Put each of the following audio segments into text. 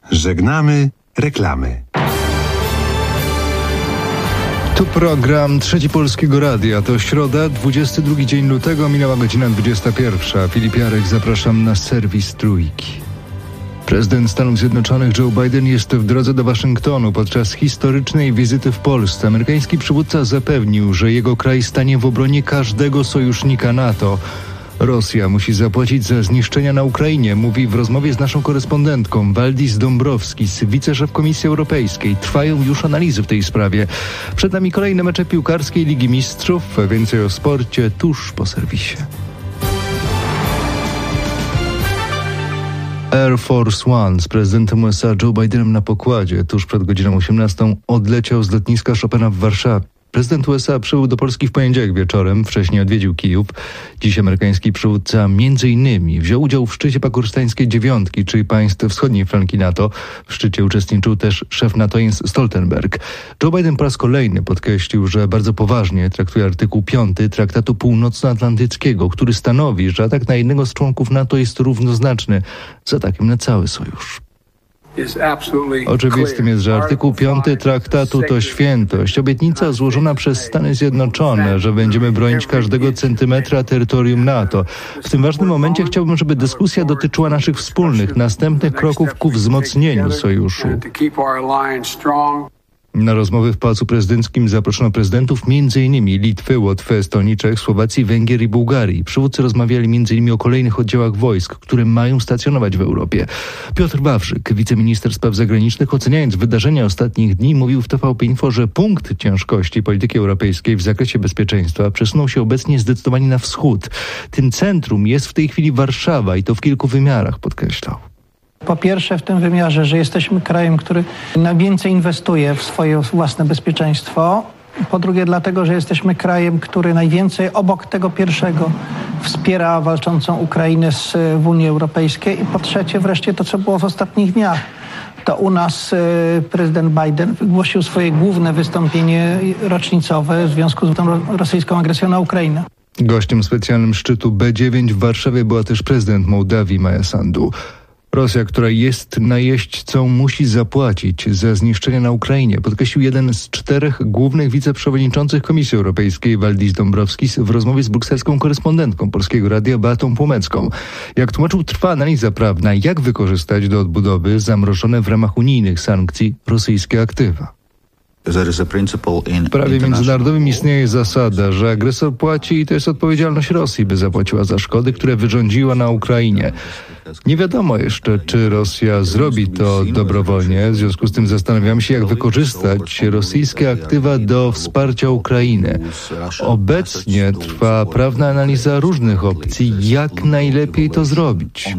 Żegnamy reklamy. Tu program Trzeci Polskiego Radia. To środa, 22 dzień lutego, minęła godzina 21. Filip Jarek, zapraszam na serwis Trójki. Prezydent Stanów Zjednoczonych Joe Biden jest w drodze do Waszyngtonu podczas historycznej wizyty w Polsce. Amerykański przywódca zapewnił, że jego kraj stanie w obronie każdego sojusznika NATO. Rosja musi zapłacić za zniszczenia na Ukrainie, mówi w rozmowie z naszą korespondentką Valdis Dombrovskis, wiceszef Komisji Europejskiej. Trwają już analizy w tej sprawie. Przed nami kolejne mecze piłkarskiej Ligi Mistrzów. Więcej o sporcie tuż po serwisie. Air Force One z prezydentem USA Joe Bidenem na pokładzie tuż przed godziną 18 odleciał z lotniska Chopina w Warszawie. Prezydent USA przybył do Polski w poniedziałek wieczorem, wcześniej odwiedził Kijów. Dziś amerykański przywódca m.in. wziął udział w szczycie pakistańskiej dziewiątki, czyli państw wschodniej flanki NATO. W szczycie uczestniczył też szef NATO Jens Stoltenberg. Joe Biden po raz kolejny podkreślił, że bardzo poważnie traktuje artykuł 5 Traktatu Północnoatlantyckiego, który stanowi, że atak na jednego z członków NATO jest równoznaczny z atakiem na cały sojusz. Oczywistym jest, że artykuł 5 traktatu to świętość, obietnica złożona przez Stany Zjednoczone, że będziemy bronić każdego centymetra terytorium NATO. W tym ważnym momencie chciałbym, żeby dyskusja dotyczyła naszych wspólnych, następnych kroków ku wzmocnieniu sojuszu. Na rozmowy w Pałacu Prezydenckim zaproszono prezydentów m.in. Litwy, Łotwy, Estonii, Czech, Słowacji, Węgier i Bułgarii. Przywódcy rozmawiali m.in. o kolejnych oddziałach wojsk, które mają stacjonować w Europie. Piotr Wawrzyk, wiceminister spraw zagranicznych, oceniając wydarzenia ostatnich dni, mówił w TVP Info, że punkt ciężkości polityki europejskiej w zakresie bezpieczeństwa przesunął się obecnie zdecydowanie na wschód. Tym centrum jest w tej chwili Warszawa i to w kilku wymiarach, podkreślał. Po pierwsze w tym wymiarze, że jesteśmy krajem, który najwięcej inwestuje w swoje własne bezpieczeństwo. Po drugie dlatego, że jesteśmy krajem, który najwięcej obok tego pierwszego wspiera walczącą Ukrainę w Unii Europejskiej. I po trzecie wreszcie to, co było w ostatnich dniach. To u nas prezydent Biden wygłosił swoje główne wystąpienie rocznicowe w związku z tą rosyjską agresją na Ukrainę. Gościem specjalnym szczytu B9 w Warszawie była też prezydent Mołdawii Maja Sandu. Rosja, która jest najeźdźcą, musi zapłacić za zniszczenia na Ukrainie, podkreślił jeden z 4 głównych wiceprzewodniczących Komisji Europejskiej Valdis Dombrovskis w rozmowie z brukselską korespondentką Polskiego Radia Beatą Płomecką. Jak tłumaczył, trwa analiza prawna, jak wykorzystać do odbudowy zamrożone w ramach unijnych sankcji rosyjskie aktywa. W prawie międzynarodowym istnieje zasada, że agresor płaci i to jest odpowiedzialność Rosji, by zapłaciła za szkody, które wyrządziła na Ukrainie. Nie wiadomo jeszcze, czy Rosja zrobi to dobrowolnie. W związku z tym zastanawiamy się, jak wykorzystać rosyjskie aktywa do wsparcia Ukrainy. Obecnie trwa prawna analiza różnych opcji, jak najlepiej to zrobić.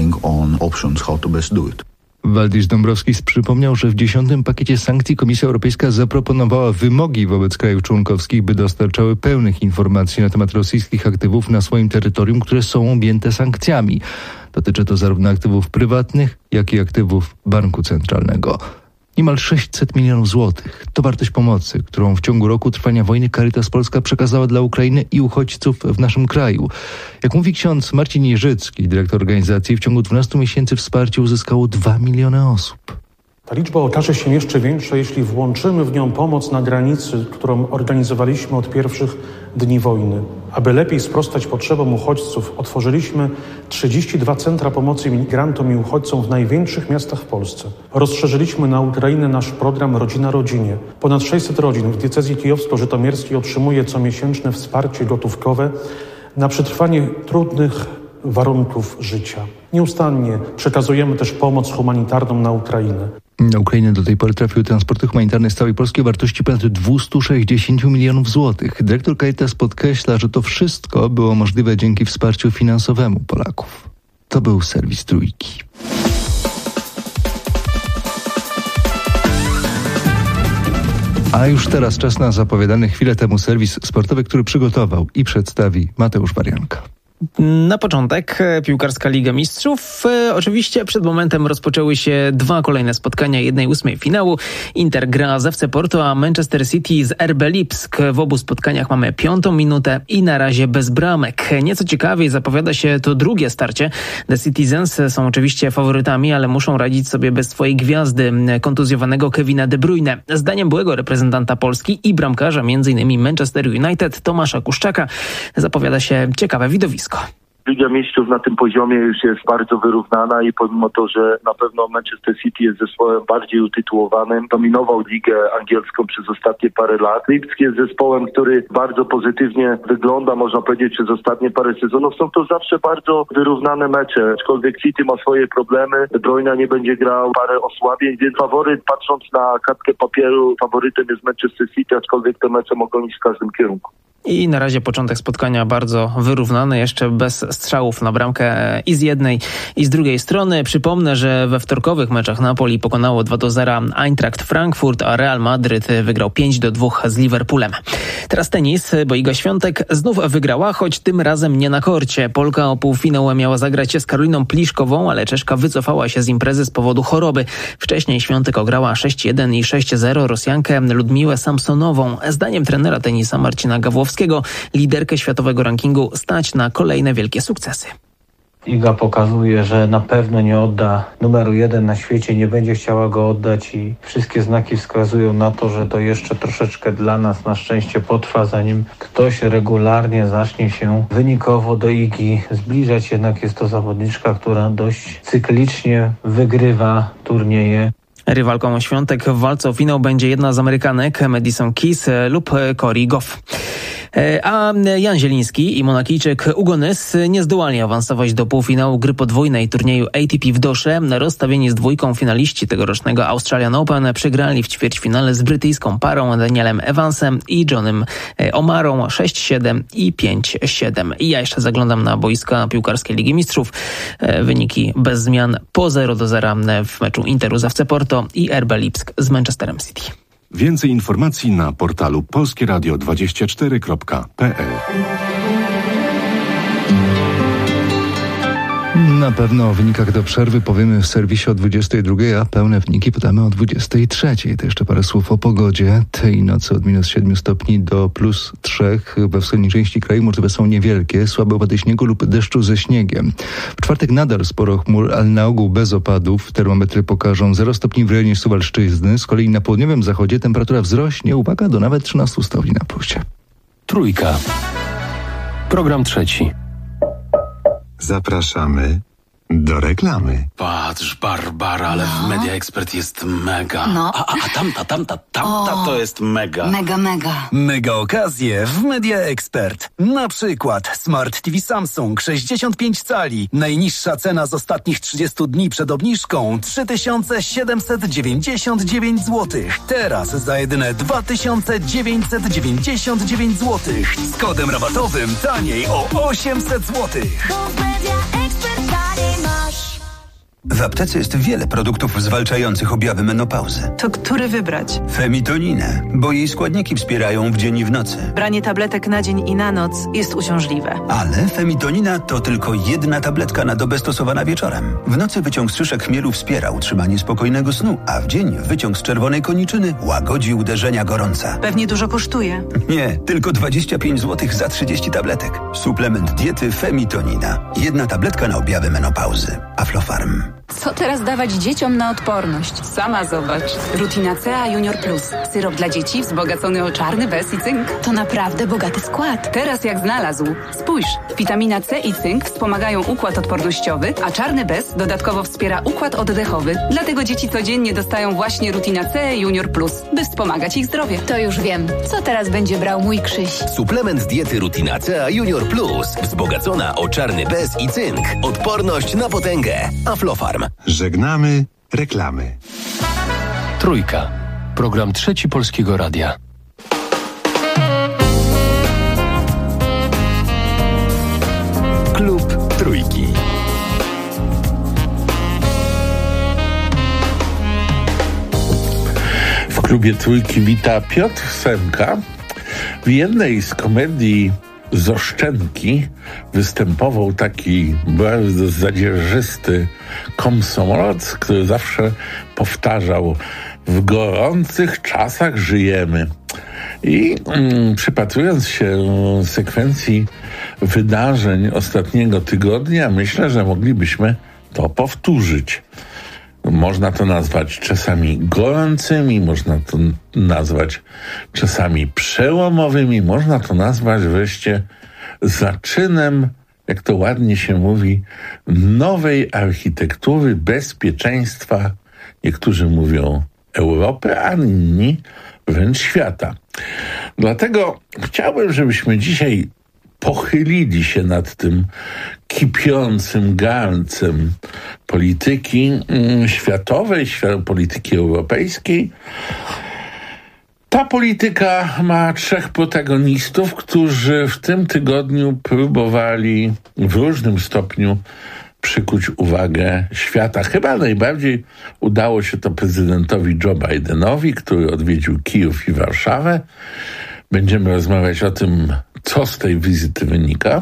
Valdis Dombrovskis przypomniał, że w 10. pakiecie sankcji Komisja Europejska zaproponowała wymogi wobec krajów członkowskich, by dostarczały pełnych informacji na temat rosyjskich aktywów na swoim terytorium, które są objęte sankcjami. Dotyczy to zarówno aktywów prywatnych, jak i aktywów Banku Centralnego. Niemal 600 milionów złotych to wartość pomocy, którą w ciągu roku trwania wojny Caritas Polska przekazała dla Ukrainy i uchodźców w naszym kraju. Jak mówi ksiądz Marcin Jerzycki, dyrektor organizacji, w ciągu 12 miesięcy wsparcie uzyskało 2 miliony osób. Ta liczba okaże się jeszcze większa, jeśli włączymy w nią pomoc na granicy, którą organizowaliśmy od pierwszych dni wojny. Aby lepiej sprostać potrzebom uchodźców, otworzyliśmy 32 centra pomocy migrantom i uchodźcom w największych miastach w Polsce. Rozszerzyliśmy na Ukrainę nasz program Rodzina Rodzinie. Ponad 600 rodzin w diecezji kijowsko-żytomierskiej otrzymuje comiesięczne wsparcie gotówkowe na przetrwanie trudnych warunków życia. Nieustannie przekazujemy też pomoc humanitarną na Ukrainę. Na Ukrainę do tej pory trafiły transporty humanitarne z całej Polski o wartości ponad 260 milionów złotych. Dyrektor Caritas podkreśla, że to wszystko było możliwe dzięki wsparciu finansowemu Polaków. To był serwis Trójki. A już teraz czas na zapowiadany chwilę temu serwis sportowy, który przygotował i przedstawi Mateusz Barianka. Na początek piłkarska Liga Mistrzów. Oczywiście przed momentem rozpoczęły się 2 kolejne spotkania 1/8 finału. Inter gra z FC Porto, a Manchester City z RB Lipsk. W obu spotkaniach mamy 5. minutę i na razie bez bramek. Nieco ciekawiej zapowiada się to drugie starcie. The Citizens są oczywiście faworytami, ale muszą radzić sobie bez swojej gwiazdy, kontuzjowanego Kevina De Bruyne. Zdaniem byłego reprezentanta Polski i bramkarza m.in. Manchester United Tomasza Kuszczaka zapowiada się ciekawe widowisko. Liga Mistrzów na tym poziomie już jest bardzo wyrównana i pomimo to, że na pewno Manchester City jest zespołem bardziej utytułowanym, dominował ligę angielską przez ostatnie parę lat. Lipsk jest zespołem, który bardzo pozytywnie wygląda, można powiedzieć, przez ostatnie parę sezonów. Są to zawsze bardzo wyrównane mecze, aczkolwiek City ma swoje problemy. De Bruyne nie będzie grał, parę osłabień, więc faworyt, patrząc na kartkę papieru, faworytem jest Manchester City, aczkolwiek te mecze mogą iść w każdym kierunku. I na razie początek spotkania bardzo wyrównany, jeszcze bez strzałów na bramkę i z jednej i z drugiej strony. Przypomnę, że we wtorkowych meczach Napoli pokonało 2-0 Eintracht Frankfurt, a Real Madryt wygrał 5-2 z Liverpoolem. Teraz tenis, bo Iga Świątek znów wygrała, choć tym razem nie na korcie. Polka o półfinał miała zagrać się z Karoliną Pliszkową, ale Czeszka wycofała się z imprezy z powodu choroby. Wcześniej Świątek ograła 6-1 i 6-0 Rosjankę Ludmiłę Samsonową. Zdaniem trenera tenisa Marcina Gawłowskiego liderkę światowego rankingu stać na kolejne wielkie sukcesy. Iga pokazuje, że na pewno nie odda numeru 1 na świecie, nie będzie chciała go oddać i wszystkie znaki wskazują na to, że to jeszcze troszeczkę dla nas na szczęście potrwa, zanim ktoś regularnie zacznie się wynikowo do Igi zbliżać. Jednak jest to zawodniczka, która dość cyklicznie wygrywa turnieje. Rywalką Świątek w walce o finał będzie jedna z Amerykanek, Madison Keys lub Cory Goff. A Jan Zieliński i Monakijczyk Ugo Nys nie zdołali awansować do półfinału gry podwójnej turnieju ATP w Dosze. Rozstawieni z dwójką finaliści tegorocznego Australian Open przegrali w ćwierćfinale z brytyjską parą Danielem Evansem i Johnem Omarą 6-7 i 5-7. I ja jeszcze zaglądam na boiska piłkarskiej Ligi Mistrzów. Wyniki bez zmian po 0-0 w meczu Interu z FC Porto i RB Lipsk z Manchesterem City. Więcej informacji na portalu polskieradio24.pl. Na pewno o wynikach do przerwy powiemy w serwisie o 22, a pełne wyniki podamy o 23. To jeszcze parę słów o pogodzie. Tej nocy od -7 stopni do +3. We wschodniej części kraju możliwe są niewielkie, słabe opady śniegu lub deszczu ze śniegiem. W czwartek nadal sporo chmur, ale na ogół bez opadów. Termometry pokażą 0 stopni w rejonie Suwalszczyzny. Z kolei na południowym zachodzie temperatura wzrośnie, uwaga, do nawet 13 stopni na plusie. Trójka. Program trzeci. Zapraszamy do reklamy. Patrz, Barbara, ale w Media Expert jest mega. No. A tamta to jest mega. Mega. Mega okazje w Media Expert. Na przykład Smart TV Samsung 65 cali. Najniższa cena z ostatnich 30 dni przed obniżką 3799 zł. Teraz za jedyne 2999 zł. Z kodem rabatowym taniej o 800 zł. W aptece jest wiele produktów zwalczających objawy menopauzy. To który wybrać? Femitoninę, bo jej składniki wspierają w dzień i w nocy. Branie tabletek na dzień i na noc jest uciążliwe. Ale femitonina to tylko jedna tabletka na dobę stosowana wieczorem. W nocy wyciąg z szyszek chmielu wspiera utrzymanie spokojnego snu, a w dzień wyciąg z czerwonej koniczyny łagodzi uderzenia gorąca. Pewnie dużo kosztuje. Nie, tylko 25 zł za 30 tabletek. Suplement diety Femitonina. Jedna tabletka na objawy menopauzy. Aflofarm. Co teraz dawać dzieciom na odporność? Sama zobacz. Rutina C Junior Plus. Syrop dla dzieci wzbogacony o czarny bez i cynk. To naprawdę bogaty skład. Teraz jak znalazł. Spójrz, witamina C i cynk wspomagają układ odpornościowy, a czarny bez dodatkowo wspiera układ oddechowy. Dlatego dzieci codziennie dostają właśnie Rutina C Junior Plus, by wspomagać ich zdrowie. To już wiem. Co teraz będzie brał mój Krzyś? Suplement diety Rutina C Junior Plus. Wzbogacona o czarny bez i cynk. Odporność na potęgę. Aflofarm. Żegnamy reklamy. Trójka. Program trzeci Polskiego Radia. Klub Trójki. W klubie Trójki wita Piotr Semka. W jednej z komedii z Oszczędki występował taki bardzo zadzierżysty komsomolec, który zawsze powtarzał: w gorących czasach żyjemy. I przypatrując się sekwencji wydarzeń ostatniego tygodnia, myślę, że moglibyśmy to powtórzyć. Można to nazwać czasami gorącymi, można to nazwać czasami przełomowymi, można to nazwać wreszcie zaczynem, jak to ładnie się mówi, nowej architektury bezpieczeństwa. Niektórzy mówią Europy, a inni wręcz świata. Dlatego chciałbym, żebyśmy dzisiaj pochylili się nad tym kipiącym garncem polityki światowej, polityki europejskiej. Ta polityka ma 3 protagonistów, którzy w tym tygodniu próbowali w różnym stopniu przykuć uwagę świata. Chyba najbardziej udało się to prezydentowi Joe Bidenowi, który odwiedził Kijów i Warszawę. Będziemy rozmawiać o tym, co z tej wizyty wynika.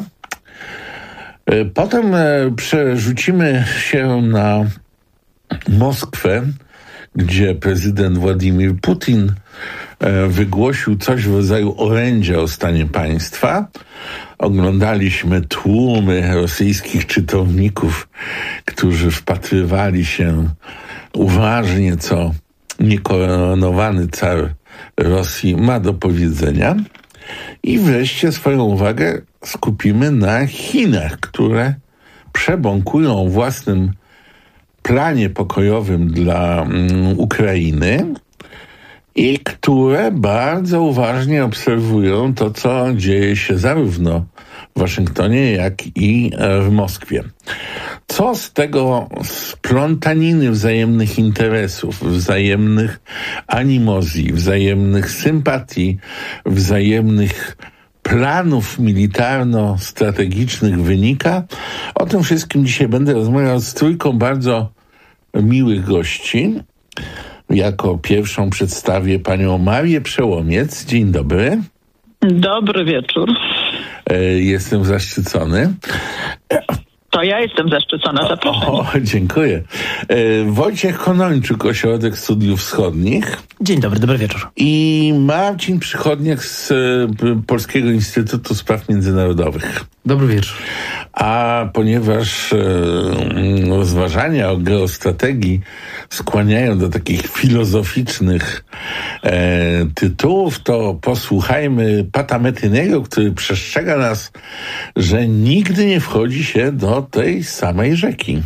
Potem przerzucimy się na Moskwę, gdzie prezydent Władimir Putin wygłosił coś w rodzaju orędzia o stanie państwa. Oglądaliśmy tłumy rosyjskich czytelników, którzy wpatrywali się uważnie, co niekoronowany car Rosji ma do powiedzenia. I wreszcie swoją uwagę skupimy na Chinach, które przebąkują o własnym planie pokojowym dla Ukrainy i które bardzo uważnie obserwują to, co dzieje się zarówno w Waszyngtonie, jak i w Moskwie. Co z tego splątaniny wzajemnych interesów, wzajemnych animozji, wzajemnych sympatii, wzajemnych planów militarno-strategicznych wynika? O tym wszystkim dzisiaj będę rozmawiał z trójką bardzo miłych gości. Jako pierwszą przedstawię panią Marię Przełomiec. Dzień dobry. Dobry wieczór. Jestem zaszczycony. To ja jestem zaszczycona, zapraszam. Dziękuję. Wojciech Konończuk, Ośrodek Studiów Wschodnich. Dzień dobry, dobry wieczór. I Marcin Przychodniak z Polskiego Instytutu Spraw Międzynarodowych. Dobry wieczór. A ponieważ rozważania o geostrategii skłaniają do takich filozoficznych tytułów, to posłuchajmy Pata Metynego, który przestrzega nas, że nigdy nie wchodzi się do tej samej rzeki.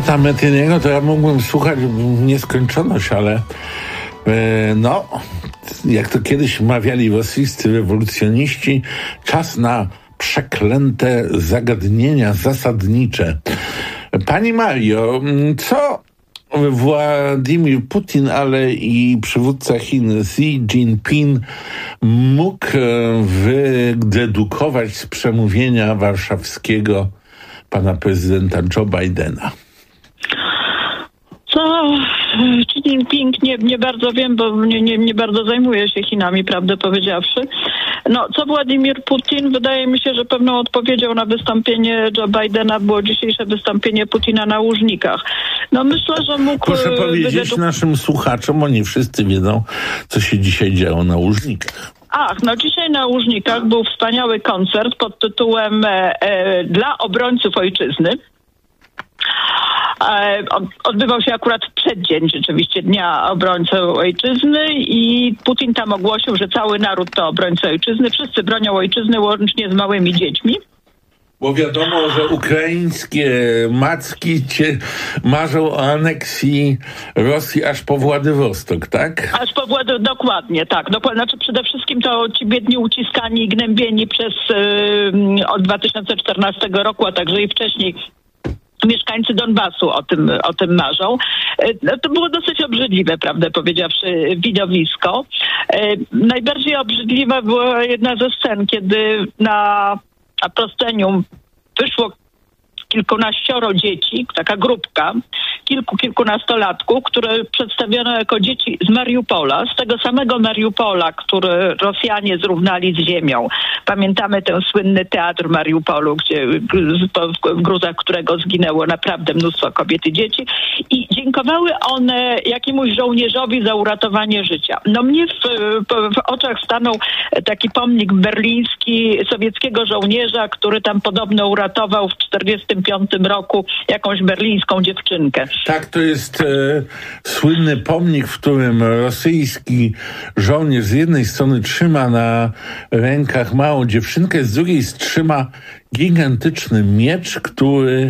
Scotta Metheniego to ja mógłbym słuchać w nieskończoność, ale jak to kiedyś mawiali rosyjscy rewolucjoniści, czas na przeklęte zagadnienia zasadnicze. Pani Mario, co Władimir Putin, ale i przywódca Chin Xi Jinping mógł wydedukować z przemówienia warszawskiego pana prezydenta Joe Bidena? Co Xi Jinping, nie bardzo wiem, bo nie bardzo zajmuję się Chinami, prawdę powiedziawszy. Co Władimir Putin? Wydaje mi się, że pewną odpowiedzią na wystąpienie Joe Bidena było dzisiejsze wystąpienie Putina na Łużnikach. Myślę, że mógł... Proszę powiedzieć naszym słuchaczom, oni wszyscy wiedzą, co się dzisiaj działo na Łużnikach. Dzisiaj na Łużnikach był wspaniały koncert pod tytułem Dla obrońców ojczyzny. Odbywał się akurat w przeddzień rzeczywiście Dnia Obrońcy Ojczyzny i Putin tam ogłosił, że cały naród to obrońcy ojczyzny. Wszyscy bronią ojczyzny, łącznie z małymi dziećmi. Bo wiadomo, że ukraińskie macki marzą o aneksji Rosji aż po Władywostok, tak? Aż po dokładnie, tak. Znaczy przede wszystkim to ci biedni uciskani i gnębieni od 2014 roku, a także i wcześniej mieszkańcy Donbasu o tym marzą. To było dosyć obrzydliwe, prawdę powiedziawszy, widowisko. Najbardziej obrzydliwa była jedna ze scen, kiedy na proscenium wyszło kilkunaścioro dzieci, taka grupka, kilkunastolatków, które przedstawiono jako dzieci z Mariupola, z tego samego Mariupola, który Rosjanie zrównali z ziemią. Pamiętamy ten słynny teatr w Mariupolu, w gruzach którego zginęło naprawdę mnóstwo kobiet i dzieci. I dziękowały one jakiemuś żołnierzowi za uratowanie życia. Mnie w oczach stanął taki pomnik berliński sowieckiego żołnierza, który tam podobno uratował w 1945 roku jakąś berlińską dziewczynkę. Tak, to jest słynny pomnik, w którym rosyjski żołnierz z jednej strony trzyma na rękach małą dziewczynkę, z drugiej trzyma gigantyczny miecz, który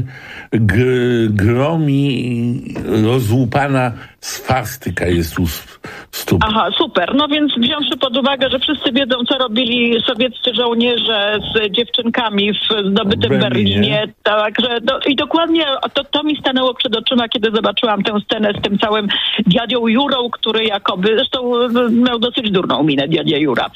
gromi rozłupana swastyka jest u stóp. Super. Więc wziąwszy pod uwagę, że wszyscy wiedzą, co robili sowieccy żołnierze z dziewczynkami w zdobytym Berlinie. Także i dokładnie to mi stanęło przed oczyma, kiedy zobaczyłam tę scenę z tym całym dziadzią Jurą, który jakoby, zresztą miał dosyć durną minę dziadzia Jura.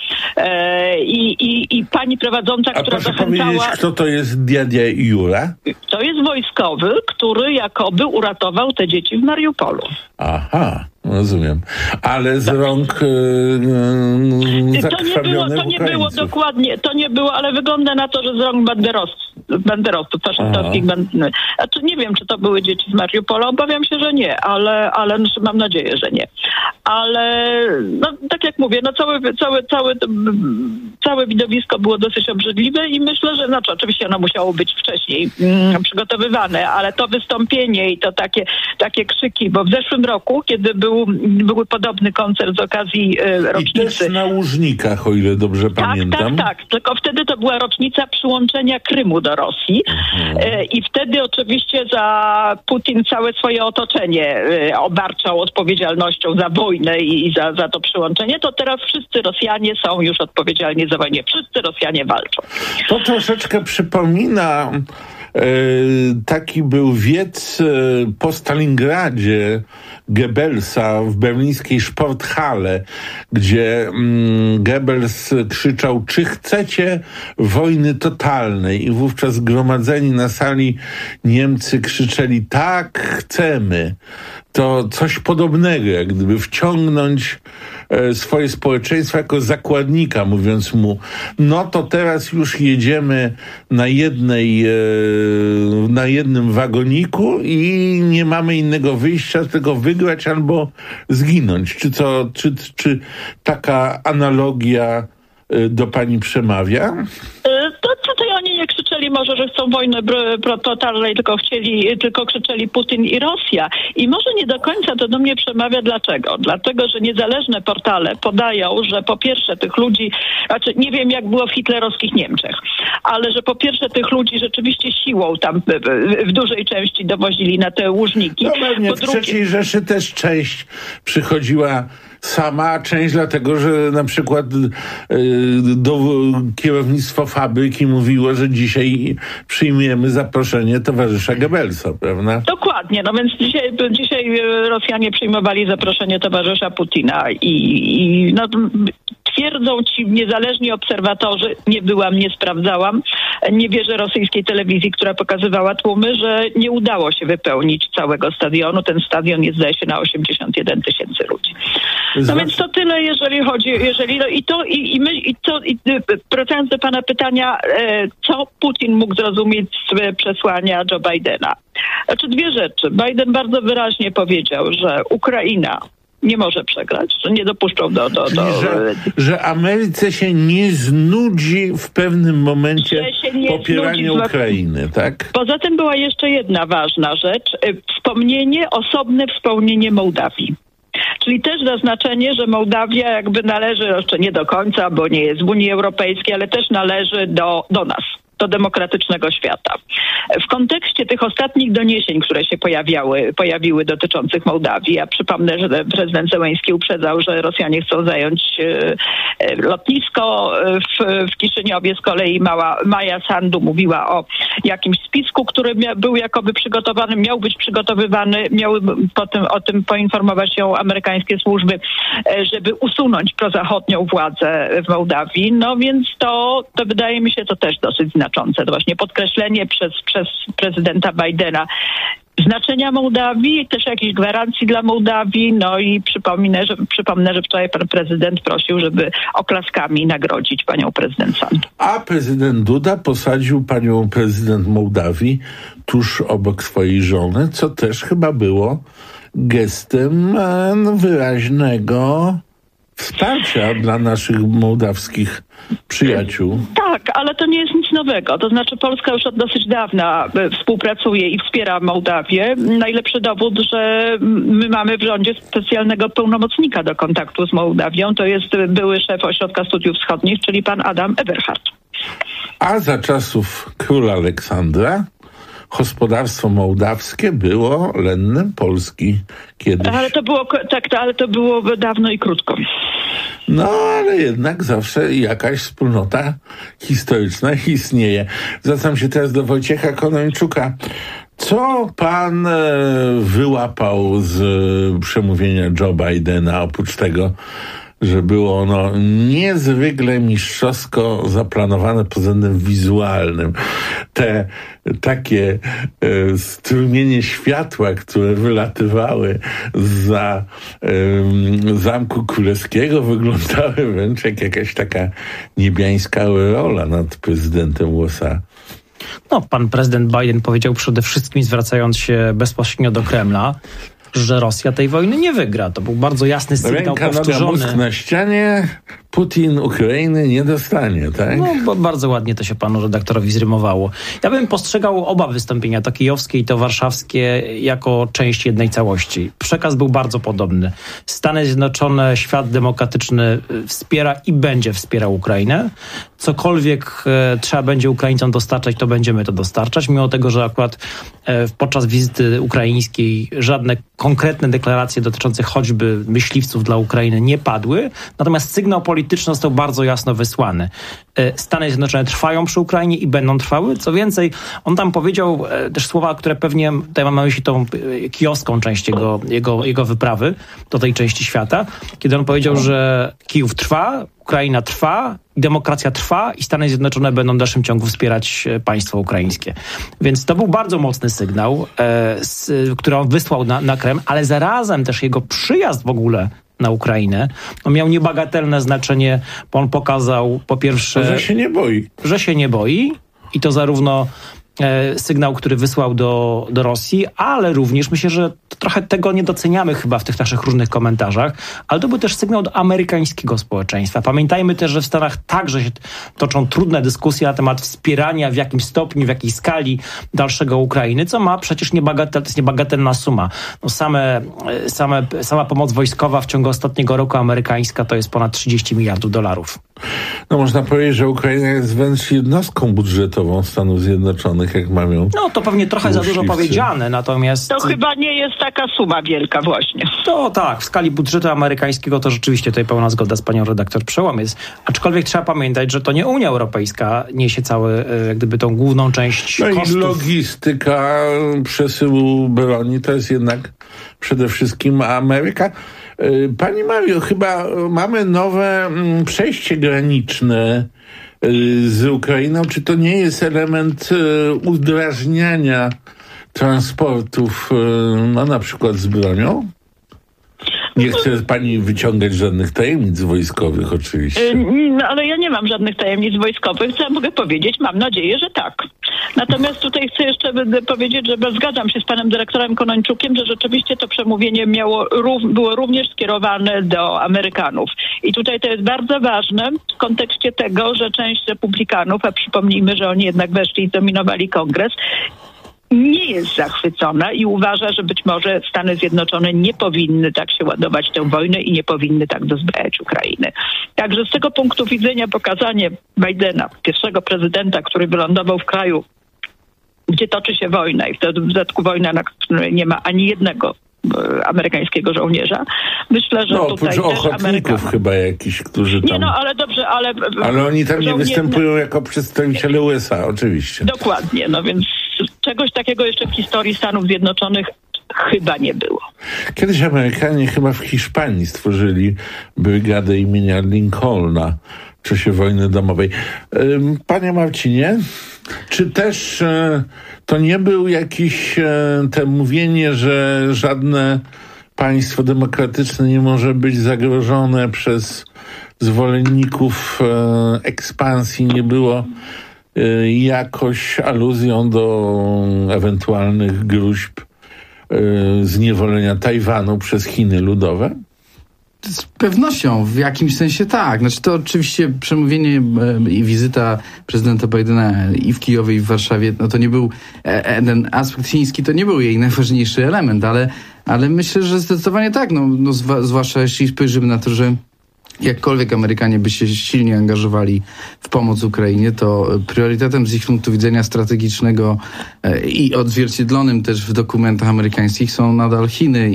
I pani prowadząca, która zachęcała... powiedzieć, kto to jest dziadzia Jura? To jest wojskowy, który jakoby uratował te dzieci w Mariupolu. Aha, rozumiem. Ale z rąk to nie było dokładnie, ale wygląda na to, że z rąk banderowców faszystowskich. Znaczy nie wiem, czy to były dzieci z Mariupola, obawiam się, że nie, ale mam nadzieję, że nie. Ale tak jak mówię, całe widowisko było dosyć obrzydliwe i myślę, że oczywiście ono musiało być wcześniej przygotowywane, ale to wystąpienie i to takie krzyki, bo w zeszłym roku, kiedy był podobny koncert z okazji rocznicy. I też na Łużnikach, o ile dobrze pamiętam. Tak. Tylko wtedy to była rocznica przyłączenia Krymu do Rosji. I wtedy oczywiście za Putin całe swoje otoczenie obarczał odpowiedzialnością za wojnę i za to przyłączenie. To teraz wszyscy Rosjanie są już odpowiedzialni za wojnę. Wszyscy Rosjanie walczą. To troszeczkę przypomina... Taki był wiec po Stalingradzie Goebbelsa w berlińskiej Sporthalle, gdzie Goebbels krzyczał: czy chcecie wojny totalnej? I wówczas zgromadzeni na sali Niemcy krzyczeli: tak, chcemy. To coś podobnego, jak gdyby wciągnąć swoje społeczeństwo jako zakładnika, mówiąc mu: to teraz już jedziemy na jednym wagoniku i nie mamy innego wyjścia, tylko wygrać albo zginąć. Czy taka analogia do pani przemawia? To oni nie krzyczeli może, że chcą wojny totalnej, tylko krzyczeli Putin i Rosja. I może nie do końca to do mnie przemawia. Dlaczego? Dlatego, że niezależne portale podają, że po pierwsze tych ludzi, znaczy nie wiem jak było w hitlerowskich Niemczech, ale że po pierwsze tych ludzi rzeczywiście siłą tam w dużej części dowozili na te łużniki. No pewnie w III Rzeszy też część przychodziła sama, a część dlatego, że na przykład kierownictwo fabryki mówiło, że dzisiaj przyjmujemy zaproszenie towarzysza Goebbelsa, prawda? Dokładnie, no więc dzisiaj Rosjanie przyjmowali zaproszenie towarzysza Putina i twierdzą ci niezależni obserwatorzy, nie byłam, nie sprawdzałam, nie wierzę rosyjskiej telewizji, która pokazywała tłumy, że nie udało się wypełnić całego stadionu. Ten stadion jest, zdaje się, na 81 000 ludzi. No więc to tyle, jeżeli chodzi, wracając do pana pytania, co Putin mógł zrozumieć z przesłania Joe Bidena? Znaczy dwie rzeczy. Biden bardzo wyraźnie powiedział, że Ukraina nie może przegrać, że nie dopuszczą Że Ameryce się nie znudzi w pewnym momencie popieranie Ukrainy, tak? Poza tym była jeszcze jedna ważna rzecz. Osobne wspomnienie Mołdawii. Czyli też zaznaczenie, że Mołdawia jakby należy, jeszcze nie do końca, bo nie jest w Unii Europejskiej, ale też należy do nas, do demokratycznego świata. W kontekście tych ostatnich doniesień, które się pojawiły dotyczących Mołdawii, ja przypomnę, że prezydent Zełenski uprzedzał, że Rosjanie chcą zająć lotnisko w Kiszyniowie. Z kolei Maja Sandu mówiła o jakimś spisku, który był jakoby przygotowany, miał być przygotowywany, miały o tym poinformować ją amerykańskie służby, żeby usunąć prozachodnią władzę w Mołdawii. No więc to wydaje mi się to też dosyć znaczące. To właśnie podkreślenie przez prezydenta Bidena znaczenia Mołdawii, też jakichś gwarancji dla Mołdawii, no i przypomnę, że wczoraj pan prezydent prosił, żeby oklaskami nagrodzić panią prezydent Sandu. A prezydent Duda posadził panią prezydent Mołdawii tuż obok swojej żony, co też chyba było gestem wyraźnego wsparcia dla naszych mołdawskich przyjaciół. Tak, ale to nie jest nic nowego. To znaczy Polska już od dosyć dawna współpracuje i wspiera Mołdawię. Najlepszy dowód, że my mamy w rządzie specjalnego pełnomocnika do kontaktu z Mołdawią. To jest były szef Ośrodka Studiów Wschodnich, czyli pan Adam Eberhard. A za czasów króla Aleksandra gospodarstwo mołdawskie było lennem Polski kiedyś. Ale to było dawno i krótko. No, ale jednak zawsze jakaś wspólnota historyczna istnieje. Zwracam się teraz do Wojciecha Konończuka. Co pan wyłapał z przemówienia Joe Bidena, oprócz tego, że było ono niezwykle mistrzowsko zaplanowane pod względem wizualnym. Te takie strumienie światła, które wylatywały zza Zamku Królewskiego, wyglądały wręcz jak jakaś taka niebiańska aureola nad prezydentem USA. No, pan prezydent Biden powiedział przede wszystkim, zwracając się bezpośrednio do Kremla, że Rosja tej wojny nie wygra. To był bardzo jasny sygnał powtórzony. Mózg na ścianie, Putin Ukrainy nie dostanie, tak? No, bo bardzo ładnie to się panu redaktorowi zrymowało. Ja bym postrzegał oba wystąpienia, to kijowskie i to warszawskie, jako część jednej całości. Przekaz był bardzo podobny. Stany Zjednoczone, świat demokratyczny wspiera i będzie wspierał Ukrainę. Cokolwiek trzeba będzie Ukraińcom dostarczać, to będziemy to dostarczać. Mimo tego, że akurat podczas wizyty ukraińskiej żadne konkretne deklaracje dotyczące choćby myśliwców dla Ukrainy nie padły. Natomiast sygnał polityczny został bardzo jasno wysłany. Stany Zjednoczone trwają przy Ukrainie i będą trwały. Co więcej, on tam powiedział też słowa, które pewnie, tutaj mam na myśli tą kijowską część jego wyprawy do tej części świata, kiedy on powiedział, że Kijów trwa, Ukraina trwa, demokracja trwa i Stany Zjednoczone będą w dalszym ciągu wspierać państwo ukraińskie. Więc to był bardzo mocny sygnał, który on wysłał na Kreml, ale zarazem też jego przyjazd w ogóle na Ukrainę miał niebagatelne znaczenie, bo on pokazał po pierwsze, że się nie boi. Że się nie boi i to zarówno sygnał, który wysłał do Rosji, ale również myślę, że trochę tego nie doceniamy chyba w tych naszych różnych komentarzach, ale to był też sygnał do amerykańskiego społeczeństwa. Pamiętajmy też, że w Stanach także się toczą trudne dyskusje na temat wspierania w jakim stopniu, w jakiej skali dalszego Ukrainy, co ma przecież to jest niebagatelna suma. No sama pomoc wojskowa w ciągu ostatniego roku amerykańska to jest ponad $30 miliardów. No można powiedzieć, że Ukraina jest wręcz jednostką budżetową Stanów Zjednoczonych, jak mawią. No to pewnie trochę za dużo powiedziane, natomiast... To chyba nie jest taka suma wielka właśnie. To tak, w skali budżetu amerykańskiego to rzeczywiście tutaj pełna zgoda z panią redaktor przełom jest. Aczkolwiek trzeba pamiętać, że to nie Unia Europejska niesie całe, jak gdyby tą główną część kosztów. I logistyka przesyłu broni to jest jednak przede wszystkim Ameryka. Pani Mario, chyba mamy nowe przejście graniczne z Ukrainą. Czy to nie jest element udrażniania transportów, na przykład z bronią? Nie chce pani wyciągać żadnych tajemnic wojskowych oczywiście. No, ale ja nie mam żadnych tajemnic wojskowych. Co ja mogę powiedzieć? Mam nadzieję, że tak. Natomiast tutaj chcę jeszcze powiedzieć, że zgadzam się z panem dyrektorem Konończukiem, że rzeczywiście to przemówienie było również skierowane do Amerykanów. I tutaj to jest bardzo ważne w kontekście tego, że część republikanów, a przypomnijmy, że oni jednak weszli i zdominowali kongres, nie jest zachwycona i uważa, że być może Stany Zjednoczone nie powinny tak się ładować w tę wojnę i nie powinny tak dozbrajać Ukrainy. Także z tego punktu widzenia pokazanie Bidena, pierwszego prezydenta, który wylądował w kraju, gdzie toczy się wojna i wtedy w dodatku wojna, na której nie ma ani jednego amerykańskiego żołnierza. Myślę, że tutaj też ochotników chyba jakiś, którzy tam... Nie, no ale dobrze, ale oni tam nie występują jako przedstawiciele USA, oczywiście. Dokładnie, no więc czegoś takiego jeszcze w historii Stanów Zjednoczonych chyba nie było. Kiedyś Amerykanie chyba w Hiszpanii stworzyli brygadę imienia Lincolna w czasie wojny domowej. Panie Marcinie, czy też to nie był jakiś te mówienie, że żadne państwo demokratyczne nie może być zagrożone przez zwolenników ekspansji, nie było jakoś aluzją do ewentualnych gruźb zniewolenia Tajwanu przez Chiny Ludowe? Z pewnością, w jakimś sensie tak. Znaczy to oczywiście przemówienie i wizyta prezydenta Bidena i w Kijowie, i w Warszawie, no to nie był ten aspekt chiński, to nie był jej najważniejszy element, ale myślę, że zdecydowanie tak, no zwłaszcza jeśli spojrzymy na to, że jakkolwiek Amerykanie by się silnie angażowali w pomoc Ukrainie, to priorytetem z ich punktu widzenia strategicznego i odzwierciedlonym też w dokumentach amerykańskich są nadal Chiny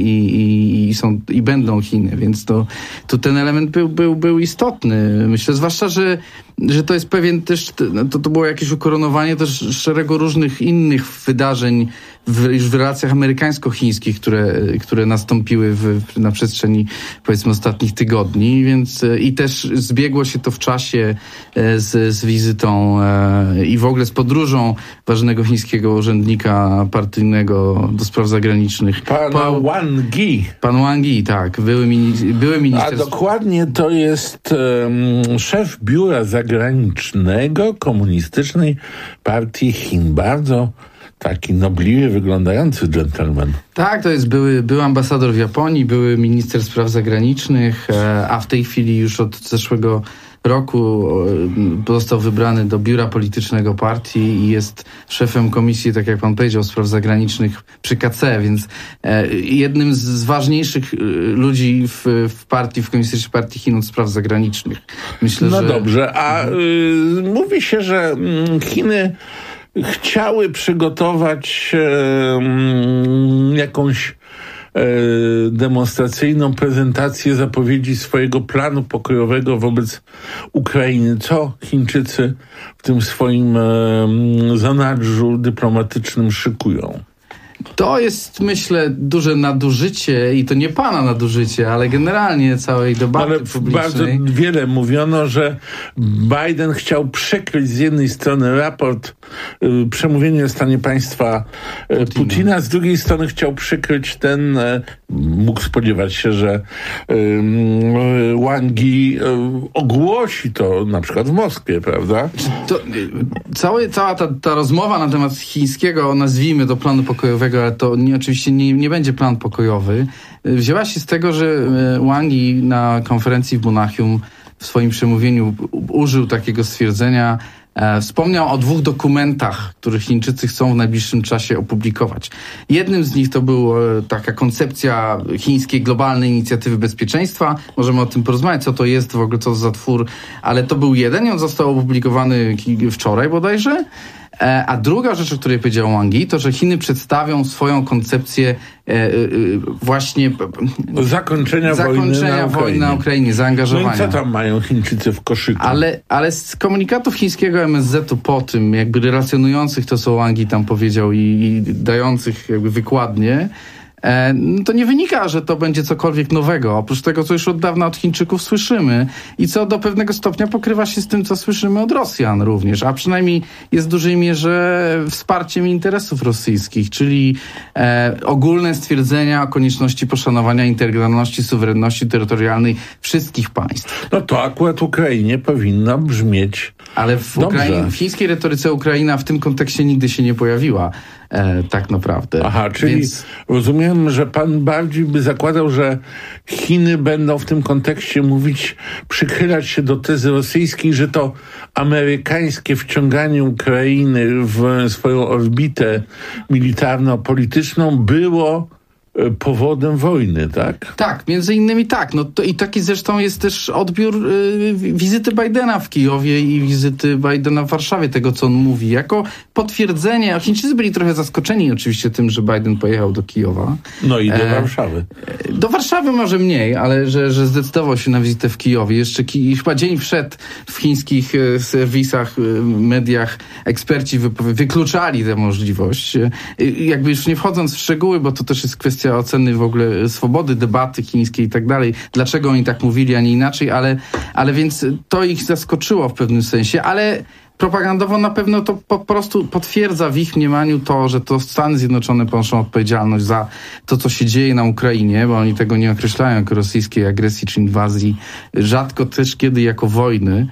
i będą Chiny, więc to ten element był istotny. Myślę, zwłaszcza, że to jest pewien też, to było jakieś ukoronowanie też szeregu różnych innych wydarzeń w relacjach amerykańsko-chińskich, które nastąpiły na przestrzeni, powiedzmy, ostatnich tygodni, więc i też zbiegło się to w czasie z wizytą i w ogóle z podróżą ważnego chińskiego urzędnika partyjnego do spraw zagranicznych. Pan Wang Yi. Pan Wang Yi, tak. Były minister... A dokładnie to jest szef biura zagranicznego Komunistycznej Partii Chin. Bardzo taki nobliwie wyglądający dżentelmen. Tak, to jest były ambasador w Japonii, były minister spraw zagranicznych, a w tej chwili już od zeszłego roku został wybrany do biura politycznego partii i jest szefem komisji, tak jak pan powiedział, spraw zagranicznych przy KC, więc jednym z ważniejszych ludzi w partii, w Komunistycznej Partii Chin od spraw zagranicznych. Myślę, że... dobrze, a mówi się, że Chiny chciały przygotować jakąś demonstracyjną prezentację zapowiedzi swojego planu pokojowego wobec Ukrainy. Co Chińczycy w tym swoim zanadrzu dyplomatycznym szykują? To jest, myślę, duże nadużycie i to nie pana nadużycie, ale generalnie całej debaty publicznej. Bardzo wiele mówiono, że Biden chciał przykryć z jednej strony raport, przemówienie o stanie państwa Putina, z drugiej strony chciał przykryć mógł spodziewać się, że Wang Yi ogłosi to na przykład w Moskwie, prawda? Cała ta rozmowa na temat chińskiego, nazwijmy to planu pokojowego, ale to oczywiście nie będzie plan pokojowy, wzięła się z tego, że Wang Yi na konferencji w Monachium w swoim przemówieniu użył takiego stwierdzenia, wspomniał o 2 dokumentach, które Chińczycy chcą w najbliższym czasie opublikować. Jednym z nich to była taka koncepcja chińskiej globalnej inicjatywy bezpieczeństwa. Możemy o tym porozmawiać, co to jest w ogóle, co to za twór, ale to był jeden i on został opublikowany wczoraj bodajże. A druga rzecz, o której powiedział Wang Yi, to, że Chiny przedstawią swoją koncepcję właśnie zakończenia wojny na Ukrainie, zaangażowania. No i co tam mają Chińczycy w koszyku? Ale z komunikatów chińskiego MSZ-u po tym, jakby relacjonujących to, co Wang Yi tam powiedział i dających jakby wykładnie, to nie wynika, że to będzie cokolwiek nowego, oprócz tego, co już od dawna od Chińczyków słyszymy i co do pewnego stopnia pokrywa się z tym, co słyszymy od Rosjan również, a przynajmniej jest w dużej mierze wsparciem interesów rosyjskich, czyli ogólne stwierdzenia o konieczności poszanowania integralności, suwerenności terytorialnej wszystkich państw. No to akurat Ukrainie powinno brzmieć ale w chińskiej retoryce Ukraina w tym kontekście nigdy się nie pojawiła. Tak naprawdę. Aha, czyli rozumiem, że pan bardziej by zakładał, że Chiny będą w tym kontekście przychylać się do tezy rosyjskiej, że to amerykańskie wciąganie Ukrainy w swoją orbitę militarno-polityczną było powodem wojny, tak? Tak, między innymi tak. No to i taki zresztą jest też odbiór wizyty Bidena w Kijowie i wizyty Bidena w Warszawie, tego co on mówi, jako potwierdzenie. Chińczycy byli trochę zaskoczeni oczywiście tym, że Biden pojechał do Kijowa. No i do Warszawy. Do Warszawy może mniej, ale że zdecydował się na wizytę w Kijowie. Jeszcze chyba dzień przed w chińskich serwisach, mediach eksperci wykluczali tę możliwość. Jakby już nie wchodząc w szczegóły, bo to też jest kwestia oceny w ogóle swobody debaty chińskiej i tak dalej. Dlaczego oni tak mówili, a nie inaczej, ale więc to ich zaskoczyło w pewnym sensie, ale propagandowo na pewno to po prostu potwierdza w ich mniemaniu to, że to Stany Zjednoczone ponoszą odpowiedzialność za to, co się dzieje na Ukrainie, bo oni tego nie określają jako rosyjskiej agresji czy inwazji, rzadko też kiedy jako wojny.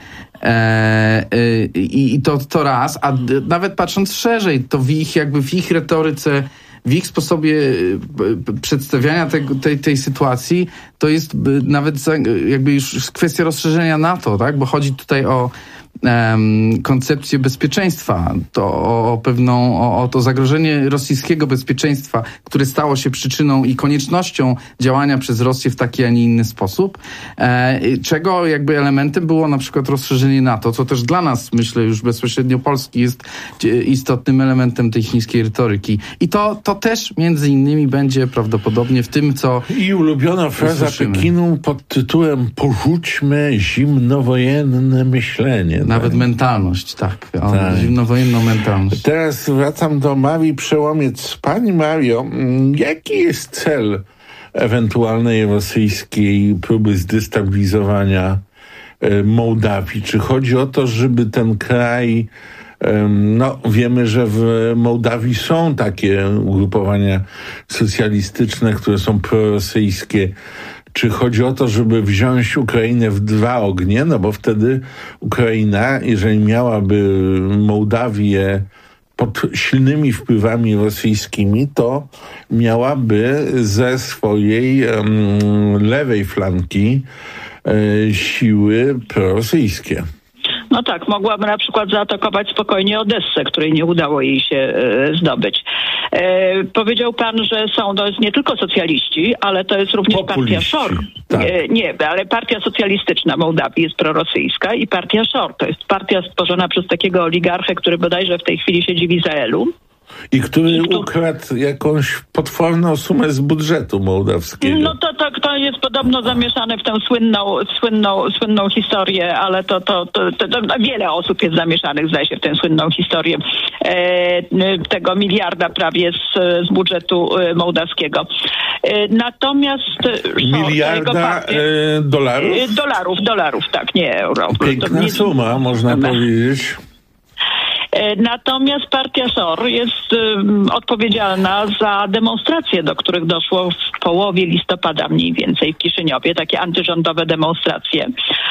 I to raz, a nawet patrząc szerzej, to w ich retoryce, w ich sposobie przedstawiania tej sytuacji, to jest nawet jakby już kwestia rozszerzenia NATO, tak? Bo chodzi tutaj o koncepcję bezpieczeństwa, o to zagrożenie rosyjskiego bezpieczeństwa, które stało się przyczyną i koniecznością działania przez Rosję w taki, a nie inny sposób, czego jakby elementem było na przykład rozszerzenie NATO, co też dla nas, myślę, już bezpośrednio Polski jest istotnym elementem tej chińskiej retoryki. I to też między innymi będzie prawdopodobnie w tym, co i ulubiona fraza usłyszymy. Pekinu pod tytułem porzućmy zimnowojenne myślenie. Nawet mentalność, tak. Zimnowojenną mentalność. Teraz wracam do Marii Przełomiec. Pani Mario, jaki jest cel ewentualnej rosyjskiej próby zdestabilizowania Mołdawii? Czy chodzi o to, żeby ten kraj... No, wiemy, że w Mołdawii są takie ugrupowania socjalistyczne, które są prorosyjskie. Czy chodzi o to, żeby wziąć Ukrainę w 2 ognie? No bo wtedy Ukraina, jeżeli miałaby Mołdawię pod silnymi wpływami rosyjskimi, to miałaby ze swojej lewej flanki siły prorosyjskie. No tak, mogłaby na przykład zaatakować spokojnie Odessę, której nie udało jej się zdobyć. Powiedział pan, że to jest nie tylko socjaliści, ale to jest również partia Szor. Tak. Nie, ale partia socjalistyczna Mołdawii jest prorosyjska i partia Szor. To jest partia stworzona przez takiego oligarchę, który bodajże w tej chwili siedzi w Izraelu. I który ukradł jakąś potworną sumę z budżetu mołdawskiego. No to jest podobno zamieszane w tę słynną historię, ale to wiele osób jest zamieszanych, zdaje się, w tę słynną historię tego miliarda prawie z budżetu mołdawskiego. Natomiast miliarda dolarów? Dolarów, tak, nie euro. Piękna suma, można powiedzieć. Natomiast partia SOR jest odpowiedzialna za demonstracje, do których doszło w połowie listopada mniej więcej w Kiszyniowie, takie antyrządowe demonstracje.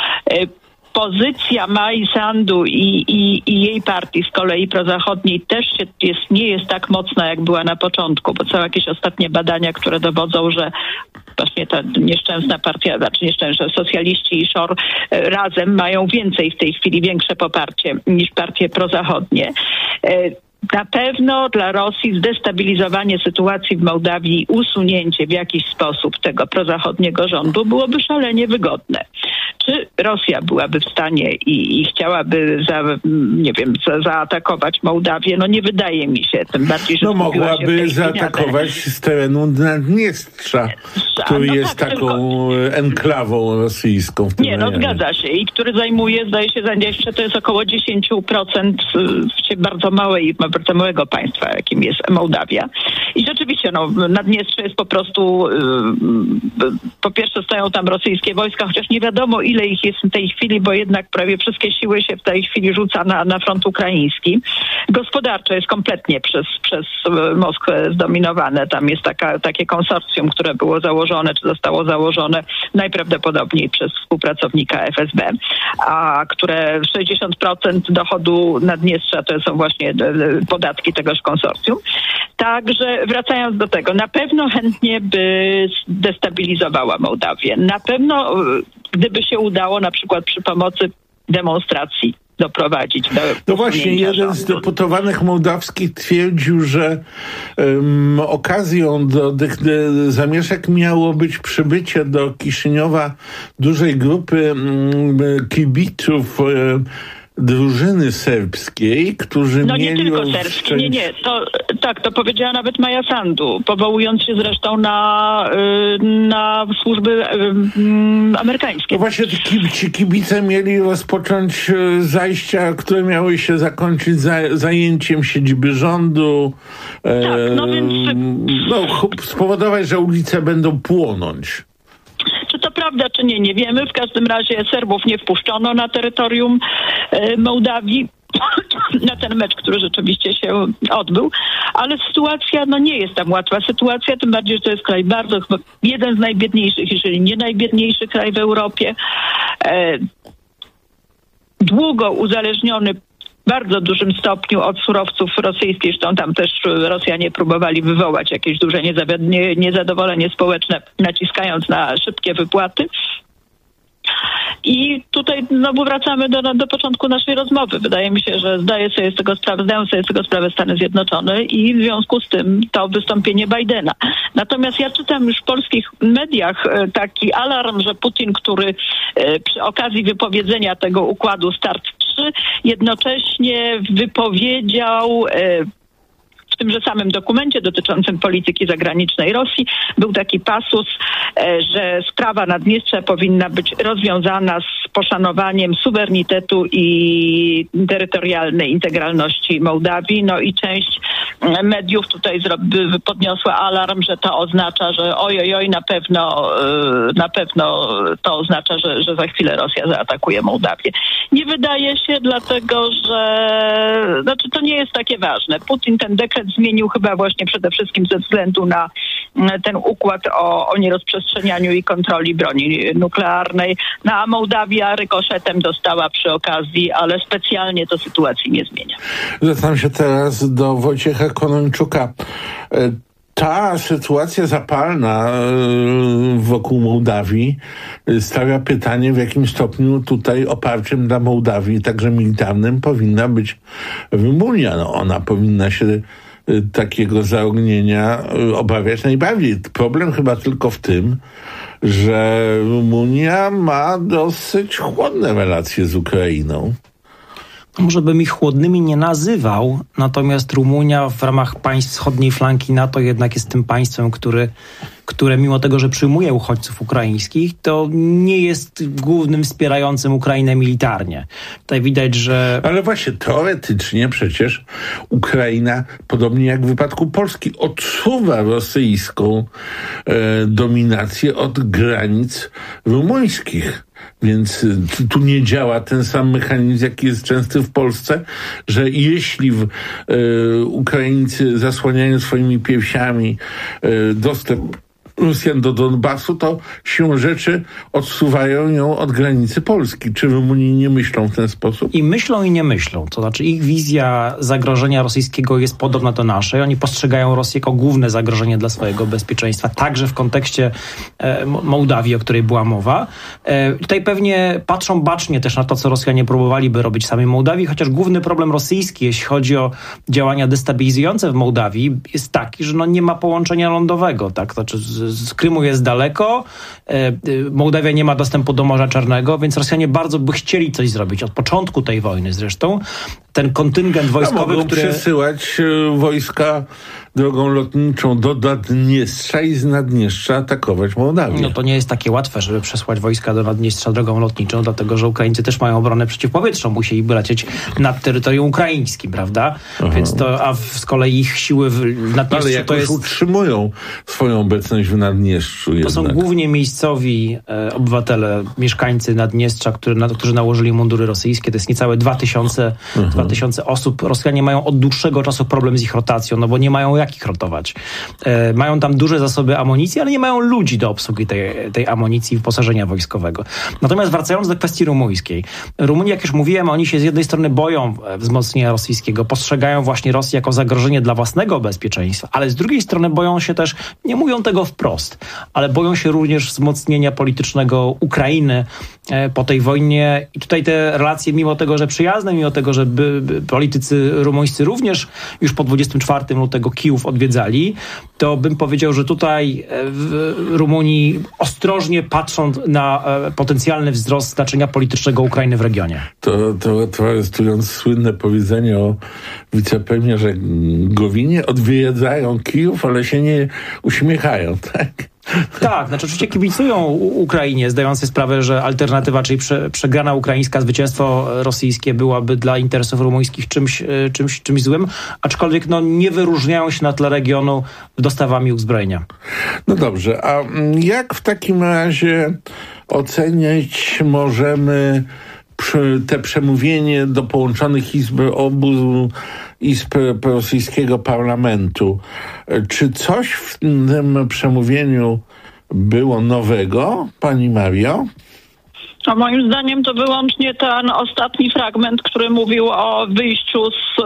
Pozycja Mai Sandu i jej partii z kolei prozachodniej też nie jest tak mocna, jak była na początku, bo są jakieś ostatnie badania, które dowodzą, że właśnie ta nieszczęsna partia, socjaliści i SOR razem mają więcej w tej chwili, większe poparcie niż partie prozachodnie. Na pewno dla Rosji zdestabilizowanie sytuacji w Mołdawii, usunięcie w jakiś sposób tego prozachodniego rządu byłoby szalenie wygodne. Czy Rosja byłaby w stanie i chciałaby zaatakować Mołdawię? No nie wydaje mi się, tym bardziej, że mogłaby zaatakować z terenu Naddniestrza, który jest taką enklawą rosyjską w tym rejonie. Zgadza się. I który zajmuje, zdaje się, Naddniestrze to jest około 10% bardzo małego państwa, jakim jest Mołdawia. I rzeczywiście, Naddniestrze jest po prostu, po pierwsze stoją tam rosyjskie wojska, chociaż nie wiadomo, ile ich jest w tej chwili, bo jednak prawie wszystkie siły się w tej chwili rzuca na front ukraiński. Gospodarczo jest kompletnie przez Moskwę zdominowane. Tam jest takie konsorcjum, które było założone, czy zostało założone najprawdopodobniej przez współpracownika FSB, a które 60% dochodu Naddniestrza to są właśnie podatki tegoż konsorcjum. Także wracając do tego, na pewno chętnie by destabilizowała Mołdawię. Na pewno, gdyby się udało na przykład przy pomocy demonstracji doprowadzić do... No właśnie, jeden z deputowanych mołdawskich twierdził, że okazją do tych zamieszek miało być przybycie do Kiszyniowa dużej grupy kibiców drużyny serbskiej, którzy mieli... nie tylko serbskiej, to powiedziała nawet Maja Sandu, powołując się zresztą na służby amerykańskie. No właśnie ci kibice mieli rozpocząć zajścia, które miały się zakończyć zajęciem siedziby rządu, spowodować, że ulice będą płonąć. Czy to prawda, czy nie, nie wiemy. W każdym razie Serbów nie wpuszczono na terytorium Mołdawii na ten mecz, który rzeczywiście się odbył, ale sytuacja nie jest tam łatwa sytuacja, tym bardziej, że to jest kraj jeden z najbiedniejszych, jeżeli nie najbiedniejszy kraj w Europie, długo uzależniony w bardzo dużym stopniu od surowców rosyjskich, zresztą tam też Rosjanie próbowali wywołać jakieś duże niezadowolenie społeczne, naciskając na szybkie wypłaty. I tutaj znowu wracamy do początku naszej rozmowy. Wydaje mi się, że zdają sobie z tego sprawę Stany Zjednoczone i w związku z tym to wystąpienie Bidena. Natomiast ja czytam już w polskich mediach taki alarm, że Putin, który przy okazji wypowiedzenia tego układu START 3 jednocześnie wypowiedział w tymże samym dokumencie dotyczącym polityki zagranicznej Rosji był taki pasus, że sprawa Naddniestrza powinna być rozwiązana z poszanowaniem suwerenitetu i terytorialnej integralności Mołdawii. No i część mediów tutaj podniosła alarm, że to oznacza, że na pewno to oznacza, że za chwilę Rosja zaatakuje Mołdawię. Nie wydaje się, dlatego że to nie jest takie ważne. Putin ten dekret zmienił chyba właśnie przede wszystkim ze względu na ten układ o nierozprzestrzenianiu i kontroli broni nuklearnej. A Mołdawia rykoszetem dostała przy okazji, ale specjalnie to sytuacji nie zmienia. Zwracam się teraz do Wojciecha Konończuka. Ta sytuacja zapalna wokół Mołdawii stawia pytanie, w jakim stopniu tutaj oparciem dla Mołdawii, także militarnym, powinna być Rumunia. Ona powinna się takiego zaognienia obawiać najbardziej. Problem chyba tylko w tym, że Rumunia ma dosyć chłodne relacje z Ukrainą. Może bym ich chłodnymi nie nazywał, natomiast Rumunia w ramach państw wschodniej flanki NATO jednak jest tym państwem, które mimo tego, że przyjmuje uchodźców ukraińskich, to nie jest głównym wspierającym Ukrainę militarnie. Tutaj widać, że... Ale właśnie teoretycznie przecież Ukraina, podobnie jak w wypadku Polski, odsuwa rosyjską dominację od granic rumuńskich. Więc tu nie działa ten sam mechanizm, jaki jest częsty w Polsce, że jeśli Ukraińcy zasłaniają swoimi piersiami dostęp Rosjan do Donbasu, to siłą rzeczy odsuwają ją od granicy Polski. Czy Rumuni nie myślą w ten sposób? I myślą, i nie myślą. To znaczy ich wizja zagrożenia rosyjskiego jest podobna do naszej. Oni postrzegają Rosję jako główne zagrożenie dla swojego bezpieczeństwa, także w kontekście Mołdawii, o której była mowa. Tutaj pewnie patrzą bacznie też na to, co Rosjanie próbowaliby robić w samej Mołdawii, chociaż główny problem rosyjski, jeśli chodzi o działania destabilizujące w Mołdawii, jest taki, że nie ma połączenia lądowego. Tak? To znaczy z Krymu jest daleko, Mołdawia nie ma dostępu do Morza Czarnego, więc Rosjanie bardzo by chcieli coś zrobić. Od początku tej wojny zresztą. Ten kontyngent wojskowy, mogą przesyłać wojska drogą lotniczą do Naddniestrza i z Naddniestrza atakować Mołdawię. No to nie jest takie łatwe, żeby przesłać wojska do Naddniestrza drogą lotniczą, dlatego że Ukraińcy też mają obronę przeciwpowietrzną, musieliby lecieć nad terytorium ukraińskim, prawda? Więc to, z kolei ich siły w Naddniestrzu ale jakoś to jest... utrzymują swoją obecność w Naddniestrzu jednak. To są głównie miejscowi obywatele, mieszkańcy Naddniestrza, którzy nałożyli mundury rosyjskie. To jest niecałe 2000 osób. Rosjanie mają od dłuższego czasu problem z ich rotacją, no bo nie mają jak ich rotować. Mają tam duże zasoby amunicji, ale nie mają ludzi do obsługi tej amunicji i wyposażenia wojskowego. Natomiast wracając do kwestii rumuńskiej. Rumuni, jak już mówiłem, oni się z jednej strony boją wzmocnienia rosyjskiego, postrzegają właśnie Rosję jako zagrożenie dla własnego bezpieczeństwa, ale z drugiej strony boją się też, nie mówią tego wprost, ale boją się również wzmocnienia politycznego Ukrainy po tej wojnie. I tutaj te relacje, mimo tego, że przyjazne, mimo tego, że politycy rumuńscy również już po 24 lutego Kijów odwiedzali, to bym powiedział, że tutaj w Rumunii ostrożnie patrzą na potencjalny wzrost znaczenia politycznego Ukrainy w regionie. To tradukując słynne powiedzenie o wicepremierze Gowinie, odwiedzają Kijów, ale się nie uśmiechają, tak? Tak, znaczy oczywiście kibicują Ukrainie, zdając sobie sprawę, że alternatywa, czyli przegrana ukraińska, zwycięstwo rosyjskie byłaby dla interesów rumuńskich czymś złym, aczkolwiek nie wyróżniają się na tle regionu dostawami uzbrojenia. No dobrze, a jak w takim razie oceniać możemy te przemówienie do połączonych obu izb rosyjskiego parlamentu? Czy coś w tym przemówieniu było nowego, pani Mario? A moim zdaniem to wyłącznie ten ostatni fragment, który mówił o wyjściu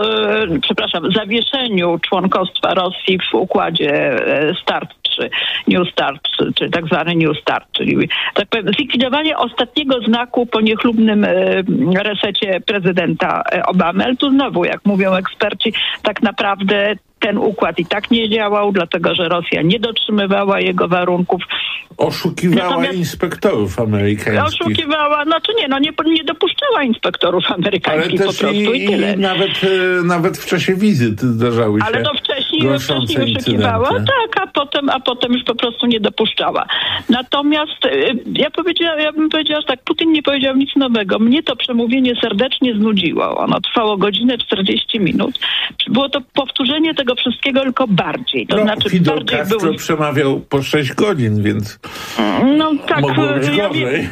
zawieszeniu członkostwa Rosji w układzie START czy New START, czy tak zwany New START, czyli tak powiem zlikwidowanie ostatniego znaku po niechlubnym resecie prezydenta Obamy. Ale tu znowu, jak mówią eksperci, tak naprawdę ten układ i tak nie działał, dlatego że Rosja nie dotrzymywała jego warunków. Oszukiwała inspektorów amerykańskich. Oszukiwała, nie dopuszczała inspektorów amerykańskich po prostu i tyle. Nawet w czasie wizyty zdarzały się. Ale wcześniej oszukiwała, tak, a potem już po prostu nie dopuszczała. Natomiast ja bym powiedziała, że tak, Putin nie powiedział nic nowego. Mnie to przemówienie serdecznie znudziło. Ono trwało godzinę 40 minut. Było to powtórzenie tego wszystkiego, tylko bardziej. To znaczy Fidel Castro przemawiał po 6 godzin, więc mogło być gorzej.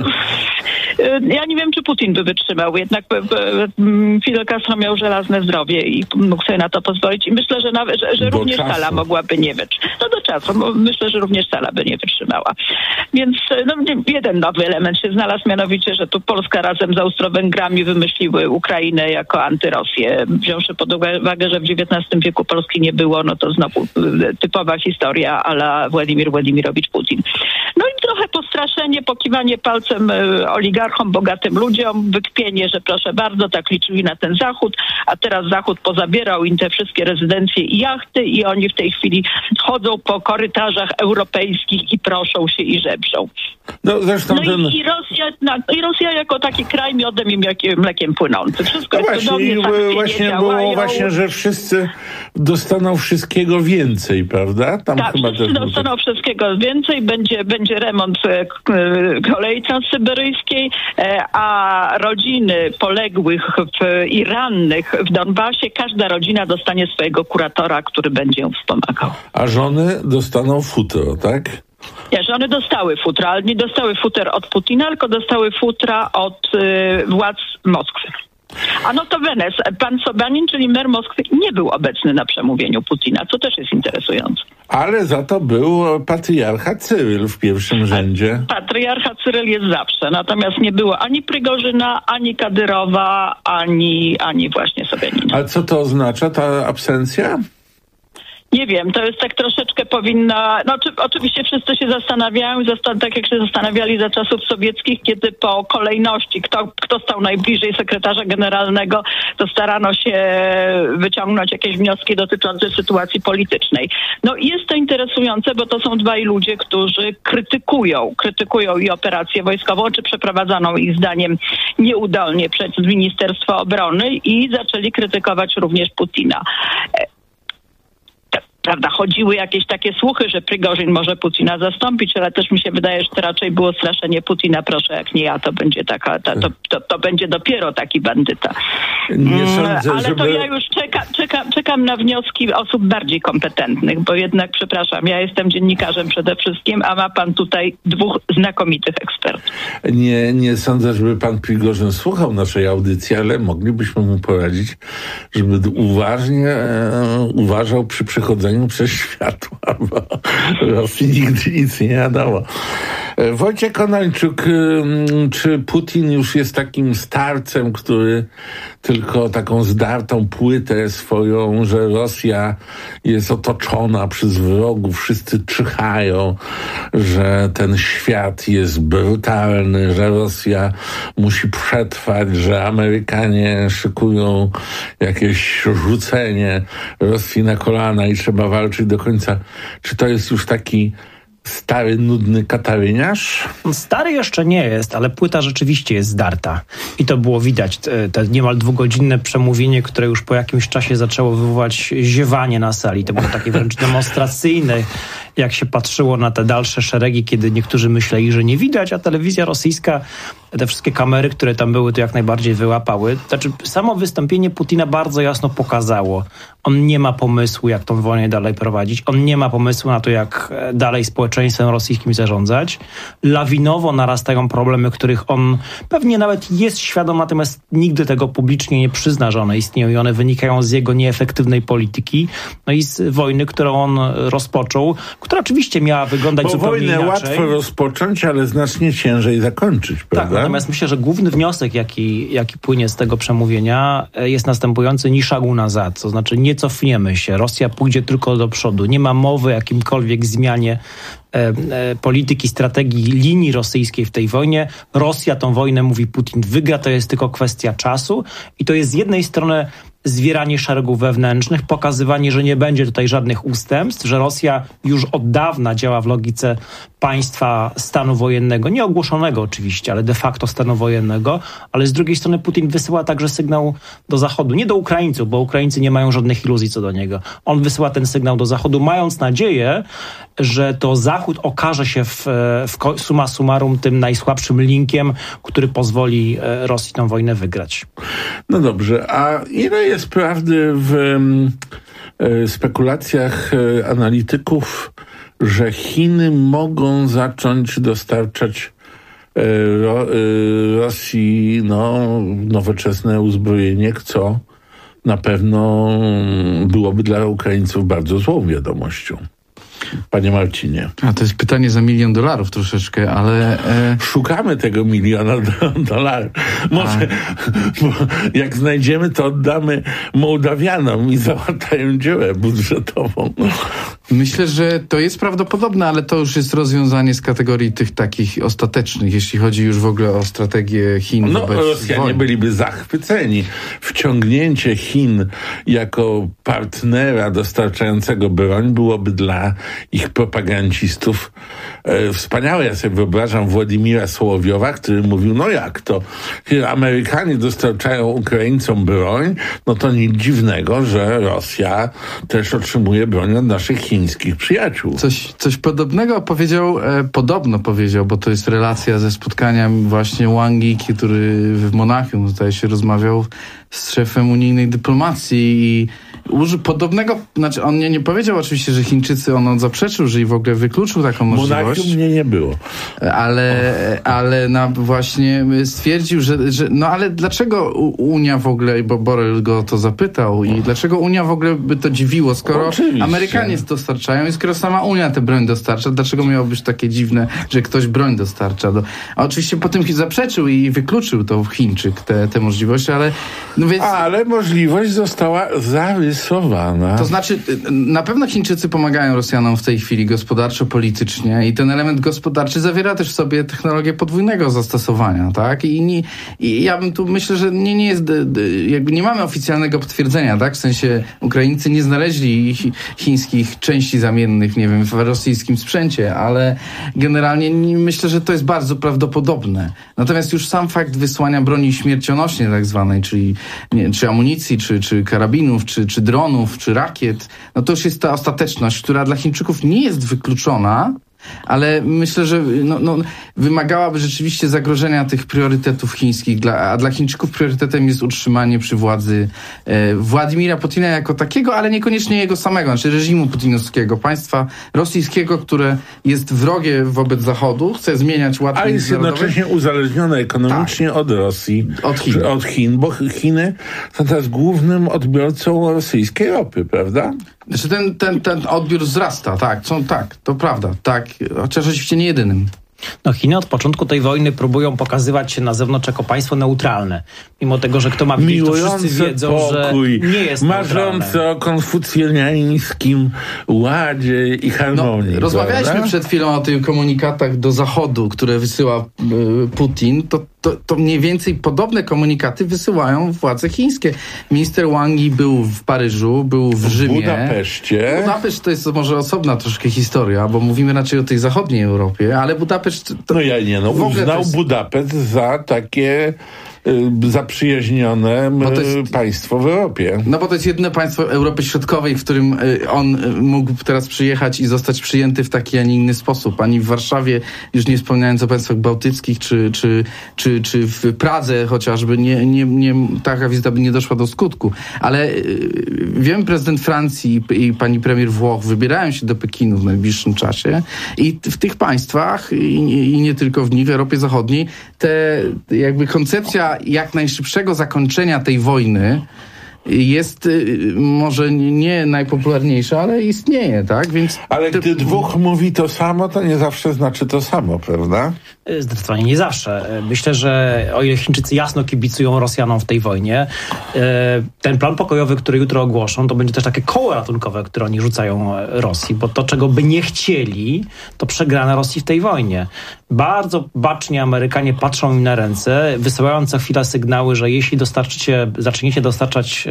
Ja nie wiem, czy Putin by wytrzymał. Jednak Fidel Castro miał żelazne zdrowie i mógł sobie na to pozwolić. I myślę, że również sala mogłaby nie wytrzymać. Do czasu. Myślę, że również sala by nie wytrzymała. Więc jeden nowy element się znalazł, mianowicie, że tu Polska razem z Austro-Węgrami wymyśliły Ukrainę jako antyrosję. Wziąwszy pod uwagę, że w XIX wieku Polski nie było, to znowu typowa historia a la Władimir Władimirowicz Putin. No i trochę straszenie, pokiwanie palcem oligarchom, bogatym ludziom, wykpienie, że proszę bardzo, tak liczyli na ten Zachód, a teraz Zachód pozabierał im te wszystkie rezydencje i jachty i oni w tej chwili chodzą po korytarzach europejskich i proszą się i żebrzą. I Rosja jako taki kraj miodem i mlekiem płynący. Wszystko jest cudownie, właśnie było właśnie, że wszyscy dostaną wszystkiego więcej, prawda? Tam tak, chyba wszyscy dostaną wszystkiego więcej, będzie remont kolei transsyberyjskiej, a rodziny poległych i rannych w Donbasie, każda rodzina dostanie swojego kuratora, który będzie ją wspomagał. A żony dostaną futro, tak? Nie, żony dostały futra, ale nie dostały futer od Putina, tylko dostały futra od władz Moskwy. A notabene, pan Sobanin, czyli mer Moskwy, nie był obecny na przemówieniu Putina, co też jest interesujące. Ale za to był patriarcha Cyryl w pierwszym rzędzie. Patriarcha Cyryl jest zawsze, natomiast nie było ani Prigorzyna, ani Kadyrowa, ani właśnie Sobanina. A co to oznacza, ta absencja? Nie wiem, to jest tak troszeczkę powinna... oczywiście wszyscy się zastanawiają, tak jak się zastanawiali za czasów sowieckich, kiedy po kolejności, kto stał najbliżej sekretarza generalnego, to starano się wyciągnąć jakieś wnioski dotyczące sytuacji politycznej. Jest to interesujące, bo to są dwaj ludzie, którzy krytykują i operację wojskową, czy przeprowadzoną ich zdaniem nieudolnie przez Ministerstwo Obrony i zaczęli krytykować również Putina. Prawda, chodziły jakieś takie słuchy, że Prigorzyn może Putina zastąpić, ale też mi się wydaje, że to raczej było straszenie Putina, proszę, jak nie ja, to będzie to będzie dopiero taki bandyta. Nie sądzę, ale to ja już czekam na wnioski osób bardziej kompetentnych, bo jednak, przepraszam, ja jestem dziennikarzem przede wszystkim, a ma pan tutaj dwóch znakomitych ekspertów. Nie sądzę, żeby pan Prigorzyn słuchał naszej audycji, ale moglibyśmy mu poradzić, żeby uważnie uważał przy przechodzeniu przez światło, bo Rosji nigdy nic nie jadało. Wojciech Konończuk, czy Putin już jest takim starcem, który tylko taką zdartą płytę swoją, że Rosja jest otoczona przez wrogów, wszyscy czyhają, że ten świat jest brutalny, że Rosja musi przetrwać, że Amerykanie szykują jakieś rzucenie Rosji na kolana i trzeba walczyć do końca. Czy to jest już taki stary, nudny kataryniarz? Stary jeszcze nie jest, ale płyta rzeczywiście jest zdarta. I to było widać. Te niemal 2-godzinne przemówienie, które już po jakimś czasie zaczęło wywoływać ziewanie na sali. To było takie wręcz demonstracyjne, jak się patrzyło na te dalsze szeregi, kiedy niektórzy myśleli, że nie widać, a telewizja rosyjska, te wszystkie kamery, które tam były, to jak najbardziej wyłapały. Znaczy, samo wystąpienie Putina bardzo jasno pokazało. On nie ma pomysłu, jak tą wojnę dalej prowadzić. On nie ma pomysłu na to, jak dalej społeczeństwem rosyjskim zarządzać. Lawinowo narastają problemy, których on pewnie nawet jest świadom, natomiast nigdy tego publicznie nie przyzna, że one istnieją i one wynikają z jego nieefektywnej polityki, no i z wojny, którą on rozpoczął, która oczywiście miała wyglądać zupełnie inaczej. Wojnę łatwo rozpocząć, ale znacznie ciężej zakończyć, prawda? Tak, natomiast myślę, że główny wniosek, jaki płynie z tego przemówienia, jest następujący: ni szagu nazad, to znaczy nie cofniemy się, Rosja pójdzie tylko do przodu, nie ma mowy o jakimkolwiek zmianie polityki, strategii, linii rosyjskiej w tej wojnie. Rosja tą wojnę, mówi Putin, wygra, to jest tylko kwestia czasu i to jest z jednej strony zwieranie szeregów wewnętrznych, pokazywanie, że nie będzie tutaj żadnych ustępstw, że Rosja już od dawna działa w logice państwa stanu wojennego, nie ogłoszonego oczywiście, ale de facto stanu wojennego, ale z drugiej strony Putin wysyła także sygnał do Zachodu, nie do Ukraińców, bo Ukraińcy nie mają żadnych iluzji co do niego. On wysyła ten sygnał do Zachodu, mając nadzieję, że to Zachód okaże się w summa summarum tym najsłabszym linkiem, który pozwoli Rosji tę wojnę wygrać. No dobrze, a ile jest prawdy w spekulacjach analityków, że Chiny mogą zacząć dostarczać Rosji nowoczesne uzbrojenie, co na pewno byłoby dla Ukraińców bardzo złą wiadomością. Panie Marcinie. A to jest pytanie za $1 milion troszeczkę, ale... Szukamy tego $1 miliona. Może bo jak znajdziemy, to oddamy Mołdawianom i załatają dziurę budżetową. Myślę, że to jest prawdopodobne, ale to już jest rozwiązanie z kategorii tych takich ostatecznych, jeśli chodzi już w ogóle o strategię Chin. No, Rosjanie byliby zachwyceni. Wciągnięcie Chin jako partnera dostarczającego broń byłoby dla ich propagandzistów wspaniałe. Ja sobie wyobrażam Władimira Sołowiowa, który mówił, no jak to? Amerykanie dostarczają Ukraińcom broń, no to nic dziwnego, że Rosja też otrzymuje broń od naszych chińskich przyjaciół. Coś podobnego podobno powiedział, bo to jest relacja ze spotkania właśnie Wang Yi, który w Monachium, zdaje się, rozmawiał z szefem unijnej dyplomacji i użył podobnego, znaczy on nie powiedział oczywiście, że Chińczycy, on zaprzeczył, że i w ogóle wykluczył taką możliwość. Monachium mnie nie było. Ale właśnie stwierdził, że no ale dlaczego Unia w ogóle, bo Borrell go to zapytał i dlaczego Unia w ogóle by to dziwiło, skoro oczywiście Amerykanie dostarczają i skoro sama Unia tę broń dostarcza, dlaczego miało być takie dziwne, że ktoś broń dostarcza? A oczywiście potem zaprzeczył i wykluczył to Chińczyk, te możliwości, ale no więc... Ale możliwość została zarysowana. To znaczy, na pewno Chińczycy pomagają Rosjanom w tej chwili gospodarczo, politycznie i ten element gospodarczy zawiera też w sobie technologię podwójnego zastosowania, tak? I ja bym tu myślę, że nie jest, jakby nie mamy oficjalnego potwierdzenia, tak? W sensie Ukraińcy nie znaleźli chińskich części zamiennych, nie wiem, w rosyjskim sprzęcie, ale generalnie myślę, że to jest bardzo prawdopodobne. Natomiast już sam fakt wysłania broni śmiercionośnej tak zwanej, czyli czy amunicji, czy karabinów, czy dronów, czy rakiet, no to już jest ta ostateczność, która dla Chińczyków nie jest wykluczona, ale myślę, że wymagałaby rzeczywiście zagrożenia tych priorytetów chińskich, a dla Chińczyków priorytetem jest utrzymanie przy władzy Władimira Putina jako takiego, ale niekoniecznie jego samego, znaczy reżimu putinowskiego, państwa rosyjskiego, które jest wrogie wobec Zachodu, chce zmieniać ład międzynarodowy. A jest jednocześnie uzależnione ekonomicznie od Rosji, od Chin, bo Chiny są teraz głównym odbiorcą rosyjskiej ropy, prawda? Znaczy ten odbiór wzrasta, tak, to prawda, tak, chociaż oczywiście nie jedynym. No Chiny od początku tej wojny próbują pokazywać się na zewnątrz jako państwo neutralne. Mimo tego, że kto ma widzieć, to wszyscy wiedzą, pokój, że nie jest marzące o konfucjańskim ładzie i harmonii. Rozmawialiśmy przed chwilą o tych komunikatach do Zachodu, które wysyła Putin. To mniej więcej podobne komunikaty wysyłają władze chińskie. Minister Wang Yi był w Paryżu, był w Rzymie. W Budapeszcie. Budapeszt to jest może osobna troszkę historia, bo mówimy raczej o tej zachodniej Europie, ale Budapeszt... uznał Budapeszt za takie zaprzyjaźnione państwo w Europie. No bo to jest jedyne państwo Europy Środkowej, w którym on mógł teraz przyjechać i zostać przyjęty w taki, a nie inny sposób. Ani w Warszawie, już nie wspominając o państwach bałtyckich, czy w Pradze chociażby, taka wizyta by nie doszła do skutku. Ale wiem, prezydent Francji i pani premier Włoch wybierają się do Pekinu w najbliższym czasie i w tych państwach i nie tylko w nich, w Europie Zachodniej, jakby koncepcja jak najszybszego zakończenia tej wojny jest może nie najpopularniejsza, ale istnieje, tak? Więc ale gdy dwóch mówi to samo, to nie zawsze znaczy to samo, prawda? Zdecydowanie nie zawsze. Myślę, że o ile Chińczycy jasno kibicują Rosjanom w tej wojnie, ten plan pokojowy, który jutro ogłoszą, to będzie też takie koło ratunkowe, które oni rzucają Rosji, bo to, czego by nie chcieli, to przegrana Rosji w tej wojnie. Bardzo bacznie Amerykanie patrzą im na ręce, wysyłając co chwila sygnały, że jeśli zaczniecie dostarczać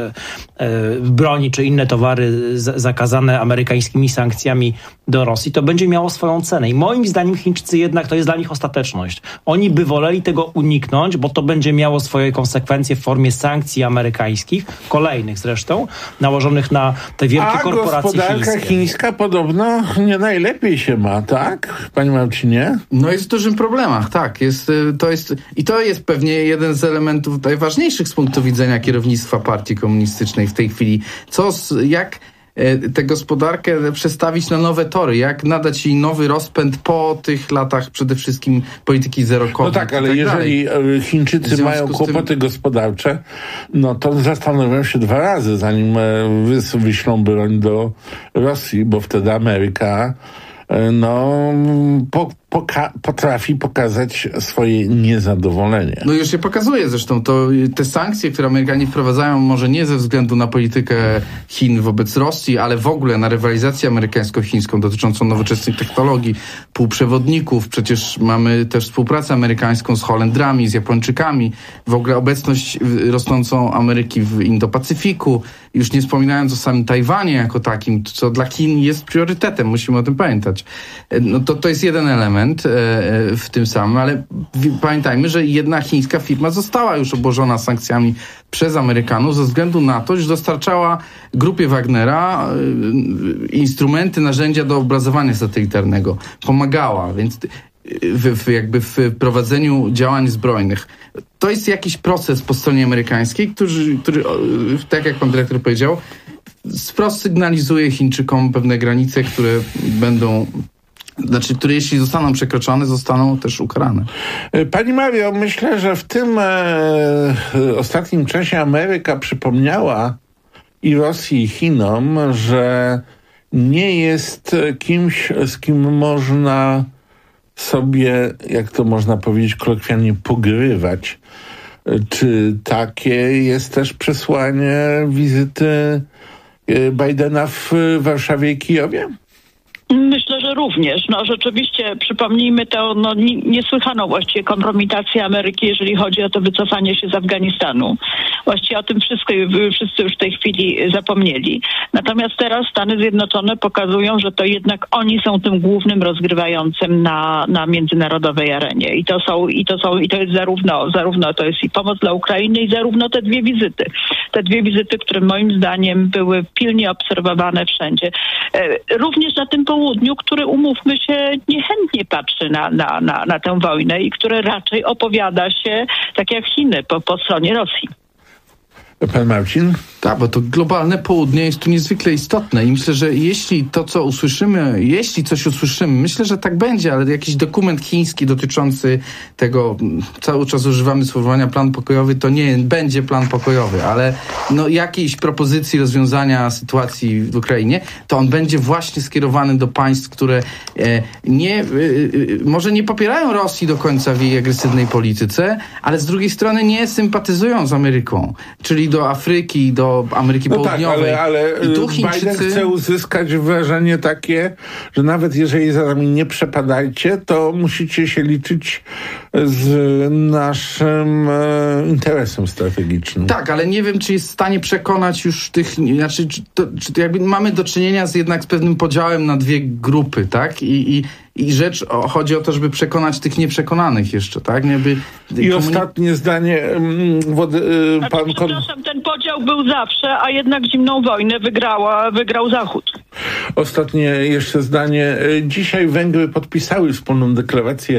broni czy inne towary zakazane amerykańskimi sankcjami do Rosji, to będzie miało swoją cenę. I moim zdaniem Chińczycy jednak to jest dla nich ostateczność. Oni by woleli tego uniknąć, bo to będzie miało swoje konsekwencje w formie sankcji amerykańskich, kolejnych zresztą, nałożonych na te wielkie korporacje chińskie. A gospodarka chińska podobno nie najlepiej się ma, tak? Panie Marcinie? No jest w dużym problemach, tak. To jest pewnie jeden z elementów najważniejszych z punktu widzenia kierownictwa partii komunistycznej w tej chwili. Jak tę gospodarkę przestawić na nowe tory, jak nadać jej nowy rozpęd po tych latach przede wszystkim polityki zero COVID. No tak, ale jeżeli Chińczycy mają kłopoty gospodarcze, no to zastanowią się 2 razy, zanim wyślą broń do Rosji, bo wtedy Ameryka potrafi pokazać swoje niezadowolenie. No już się pokazuje zresztą. To te sankcje, które Amerykanie wprowadzają, może nie ze względu na politykę Chin wobec Rosji, ale w ogóle na rywalizację amerykańsko-chińską dotyczącą nowoczesnych technologii, półprzewodników. Przecież mamy też współpracę amerykańską z Holendrami, z Japończykami. W ogóle obecność rosnącą Ameryki w Indo-Pacyfiku. Już nie wspominając o samym Tajwanie jako takim, co dla Chin jest priorytetem. Musimy o tym pamiętać. No to jest jeden element w tym samym, ale pamiętajmy, że jedna chińska firma została już obłożona sankcjami przez Amerykanów ze względu na to, że dostarczała grupie Wagnera instrumenty, narzędzia do obrazowania satelitarnego. Pomagała, więc w prowadzeniu działań zbrojnych. To jest jakiś proces po stronie amerykańskiej, który tak jak pan dyrektor powiedział, wprost sygnalizuje Chińczykom pewne granice, które jeśli zostaną przekroczone, zostaną też ukarane. Pani Mario, myślę, że w tym ostatnim czasie Ameryka przypomniała i Rosji, i Chinom, że nie jest kimś, z kim można sobie, jak to można powiedzieć kolokwialnie, pogrywać. Czy takie jest też przesłanie wizyty Bidena w Warszawie i Kijowie? Myślę, że również. Rzeczywiście przypomnijmy tę niesłychaną właściwie kompromitację Ameryki, jeżeli chodzi o to wycofanie się z Afganistanu. Właściwie o tym wszyscy już w tej chwili zapomnieli. Natomiast teraz Stany Zjednoczone pokazują, że to jednak oni są tym głównym rozgrywającym na międzynarodowej arenie. I to jest zarówno to jest i pomoc dla Ukrainy, i zarówno te dwie wizyty. Te dwie wizyty, które moim zdaniem były pilnie obserwowane wszędzie. Również na tym południu, który, umówmy się, niechętnie patrzy na tę wojnę i które raczej opowiada się, tak jak Chiny, po stronie Rosji. Pan Marcin? Tak, bo to globalne południe jest tu niezwykle istotne i myślę, że jeśli coś usłyszymy, myślę, że tak będzie, ale jakiś dokument chiński dotyczący tego, cały czas używamy sformułowania plan pokojowy, to nie będzie plan pokojowy, ale jakiejś propozycji rozwiązania sytuacji w Ukrainie, to on będzie właśnie skierowany do państw, które może nie popierają Rosji do końca w jej agresywnej polityce, ale z drugiej strony nie sympatyzują z Ameryką, czyli do Afryki, do Ameryki Południowej. Tak, ale Biden chce uzyskać wrażenie takie, że nawet jeżeli za nami nie przepadajcie, to musicie się liczyć z naszym interesem strategicznym. Tak, ale nie wiem, czy jest w stanie przekonać już tych, czy jakby mamy do czynienia jednak z pewnym podziałem na dwie grupy, tak? I chodzi o to, żeby przekonać tych nieprzekonanych jeszcze, tak? Ostatnie zdanie. Przepraszam, ten podział był zawsze, a jednak zimną wojnę wygrał Zachód. Ostatnie jeszcze zdanie. Dzisiaj Węgry podpisały wspólną deklarację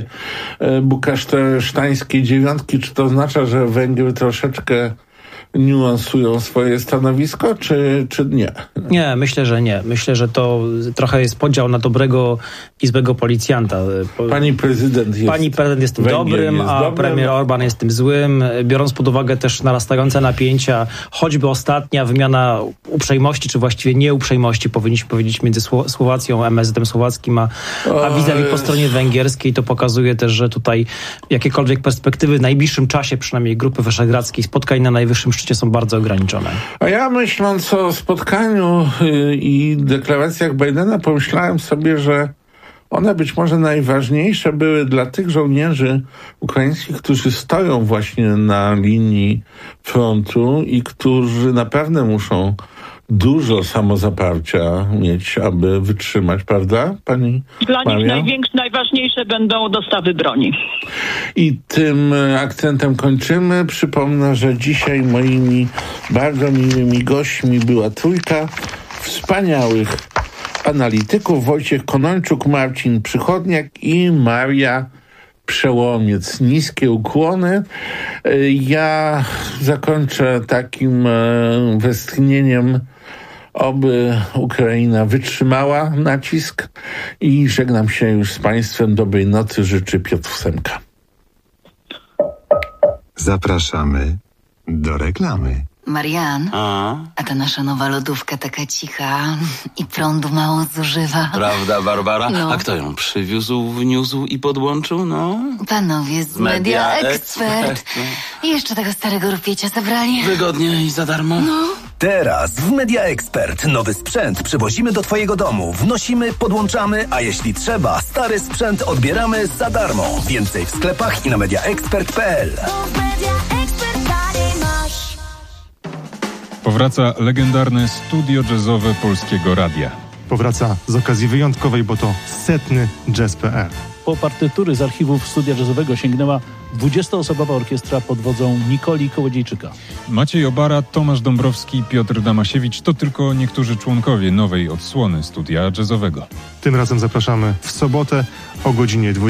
bukasztańskiej dziewiątki. Czy to oznacza, że Węgry troszeczkę niuansują swoje stanowisko, czy nie? Nie, myślę, że nie. Myślę, że to trochę jest podział na dobrego i złego policjanta. Pani prezydent jest tym dobrym, a premier Orbán jest tym złym. Biorąc pod uwagę też narastające napięcia, choćby ostatnia wymiana uprzejmości, czy właściwie nieuprzejmości, powinniśmy powiedzieć, między Słowacją, MSZ-em słowackim, a vis-a-vis po stronie węgierskiej, to pokazuje też, że tutaj jakiekolwiek perspektywy w najbliższym czasie, przynajmniej Grupy Wyszehradzkiej, spotkań na najwyższym szczycie są bardzo ograniczone. A ja, myśląc o spotkaniu i deklaracjach Bidena, pomyślałem sobie, że one być może najważniejsze były dla tych żołnierzy ukraińskich, którzy stoją właśnie na linii frontu i którzy naprawdę muszą dużo samozaparcia mieć, aby wytrzymać, prawda, pani Dla Maria? nich najważniejsze będą dostawy broni. I tym akcentem kończymy. Przypomnę, że dzisiaj moimi bardzo miłymi gośćmi była trójka wspaniałych analityków: Wojciech Konończuk, Marcin Przychodniak i Maria Przełomiec. Niskie ukłony. Ja zakończę takim westchnieniem, oby Ukraina wytrzymała nacisk, i żegnam się już z Państwem. Dobrej nocy życzy Piotr Semka. Zapraszamy do reklamy. Marian, a ta nasza nowa lodówka taka cicha i prądu mało zużywa. Prawda, Barbara? No. A kto ją przywiózł, wniósł i podłączył? No. Panowie z Media Expert. I jeszcze tego starego rupiecia zabrali. Wygodnie i za darmo. No. Teraz w Media Expert nowy sprzęt przywozimy do twojego domu, wnosimy, podłączamy, a jeśli trzeba, stary sprzęt odbieramy za darmo. Więcej w sklepach i na mediaexpert.pl. Powraca legendarne studio jazzowe Polskiego Radia. Powraca z okazji wyjątkowej, bo to 100. Jazz.pl. Po partytury z archiwów studia jazzowego sięgnęła 20-osobowa orkiestra pod wodzą Nikoli Kołodziejczyka. Maciej Obara, Tomasz Dąbrowski, Piotr Damasiewicz to tylko niektórzy członkowie nowej odsłony studia jazzowego. Tym razem zapraszamy w sobotę o godzinie 20.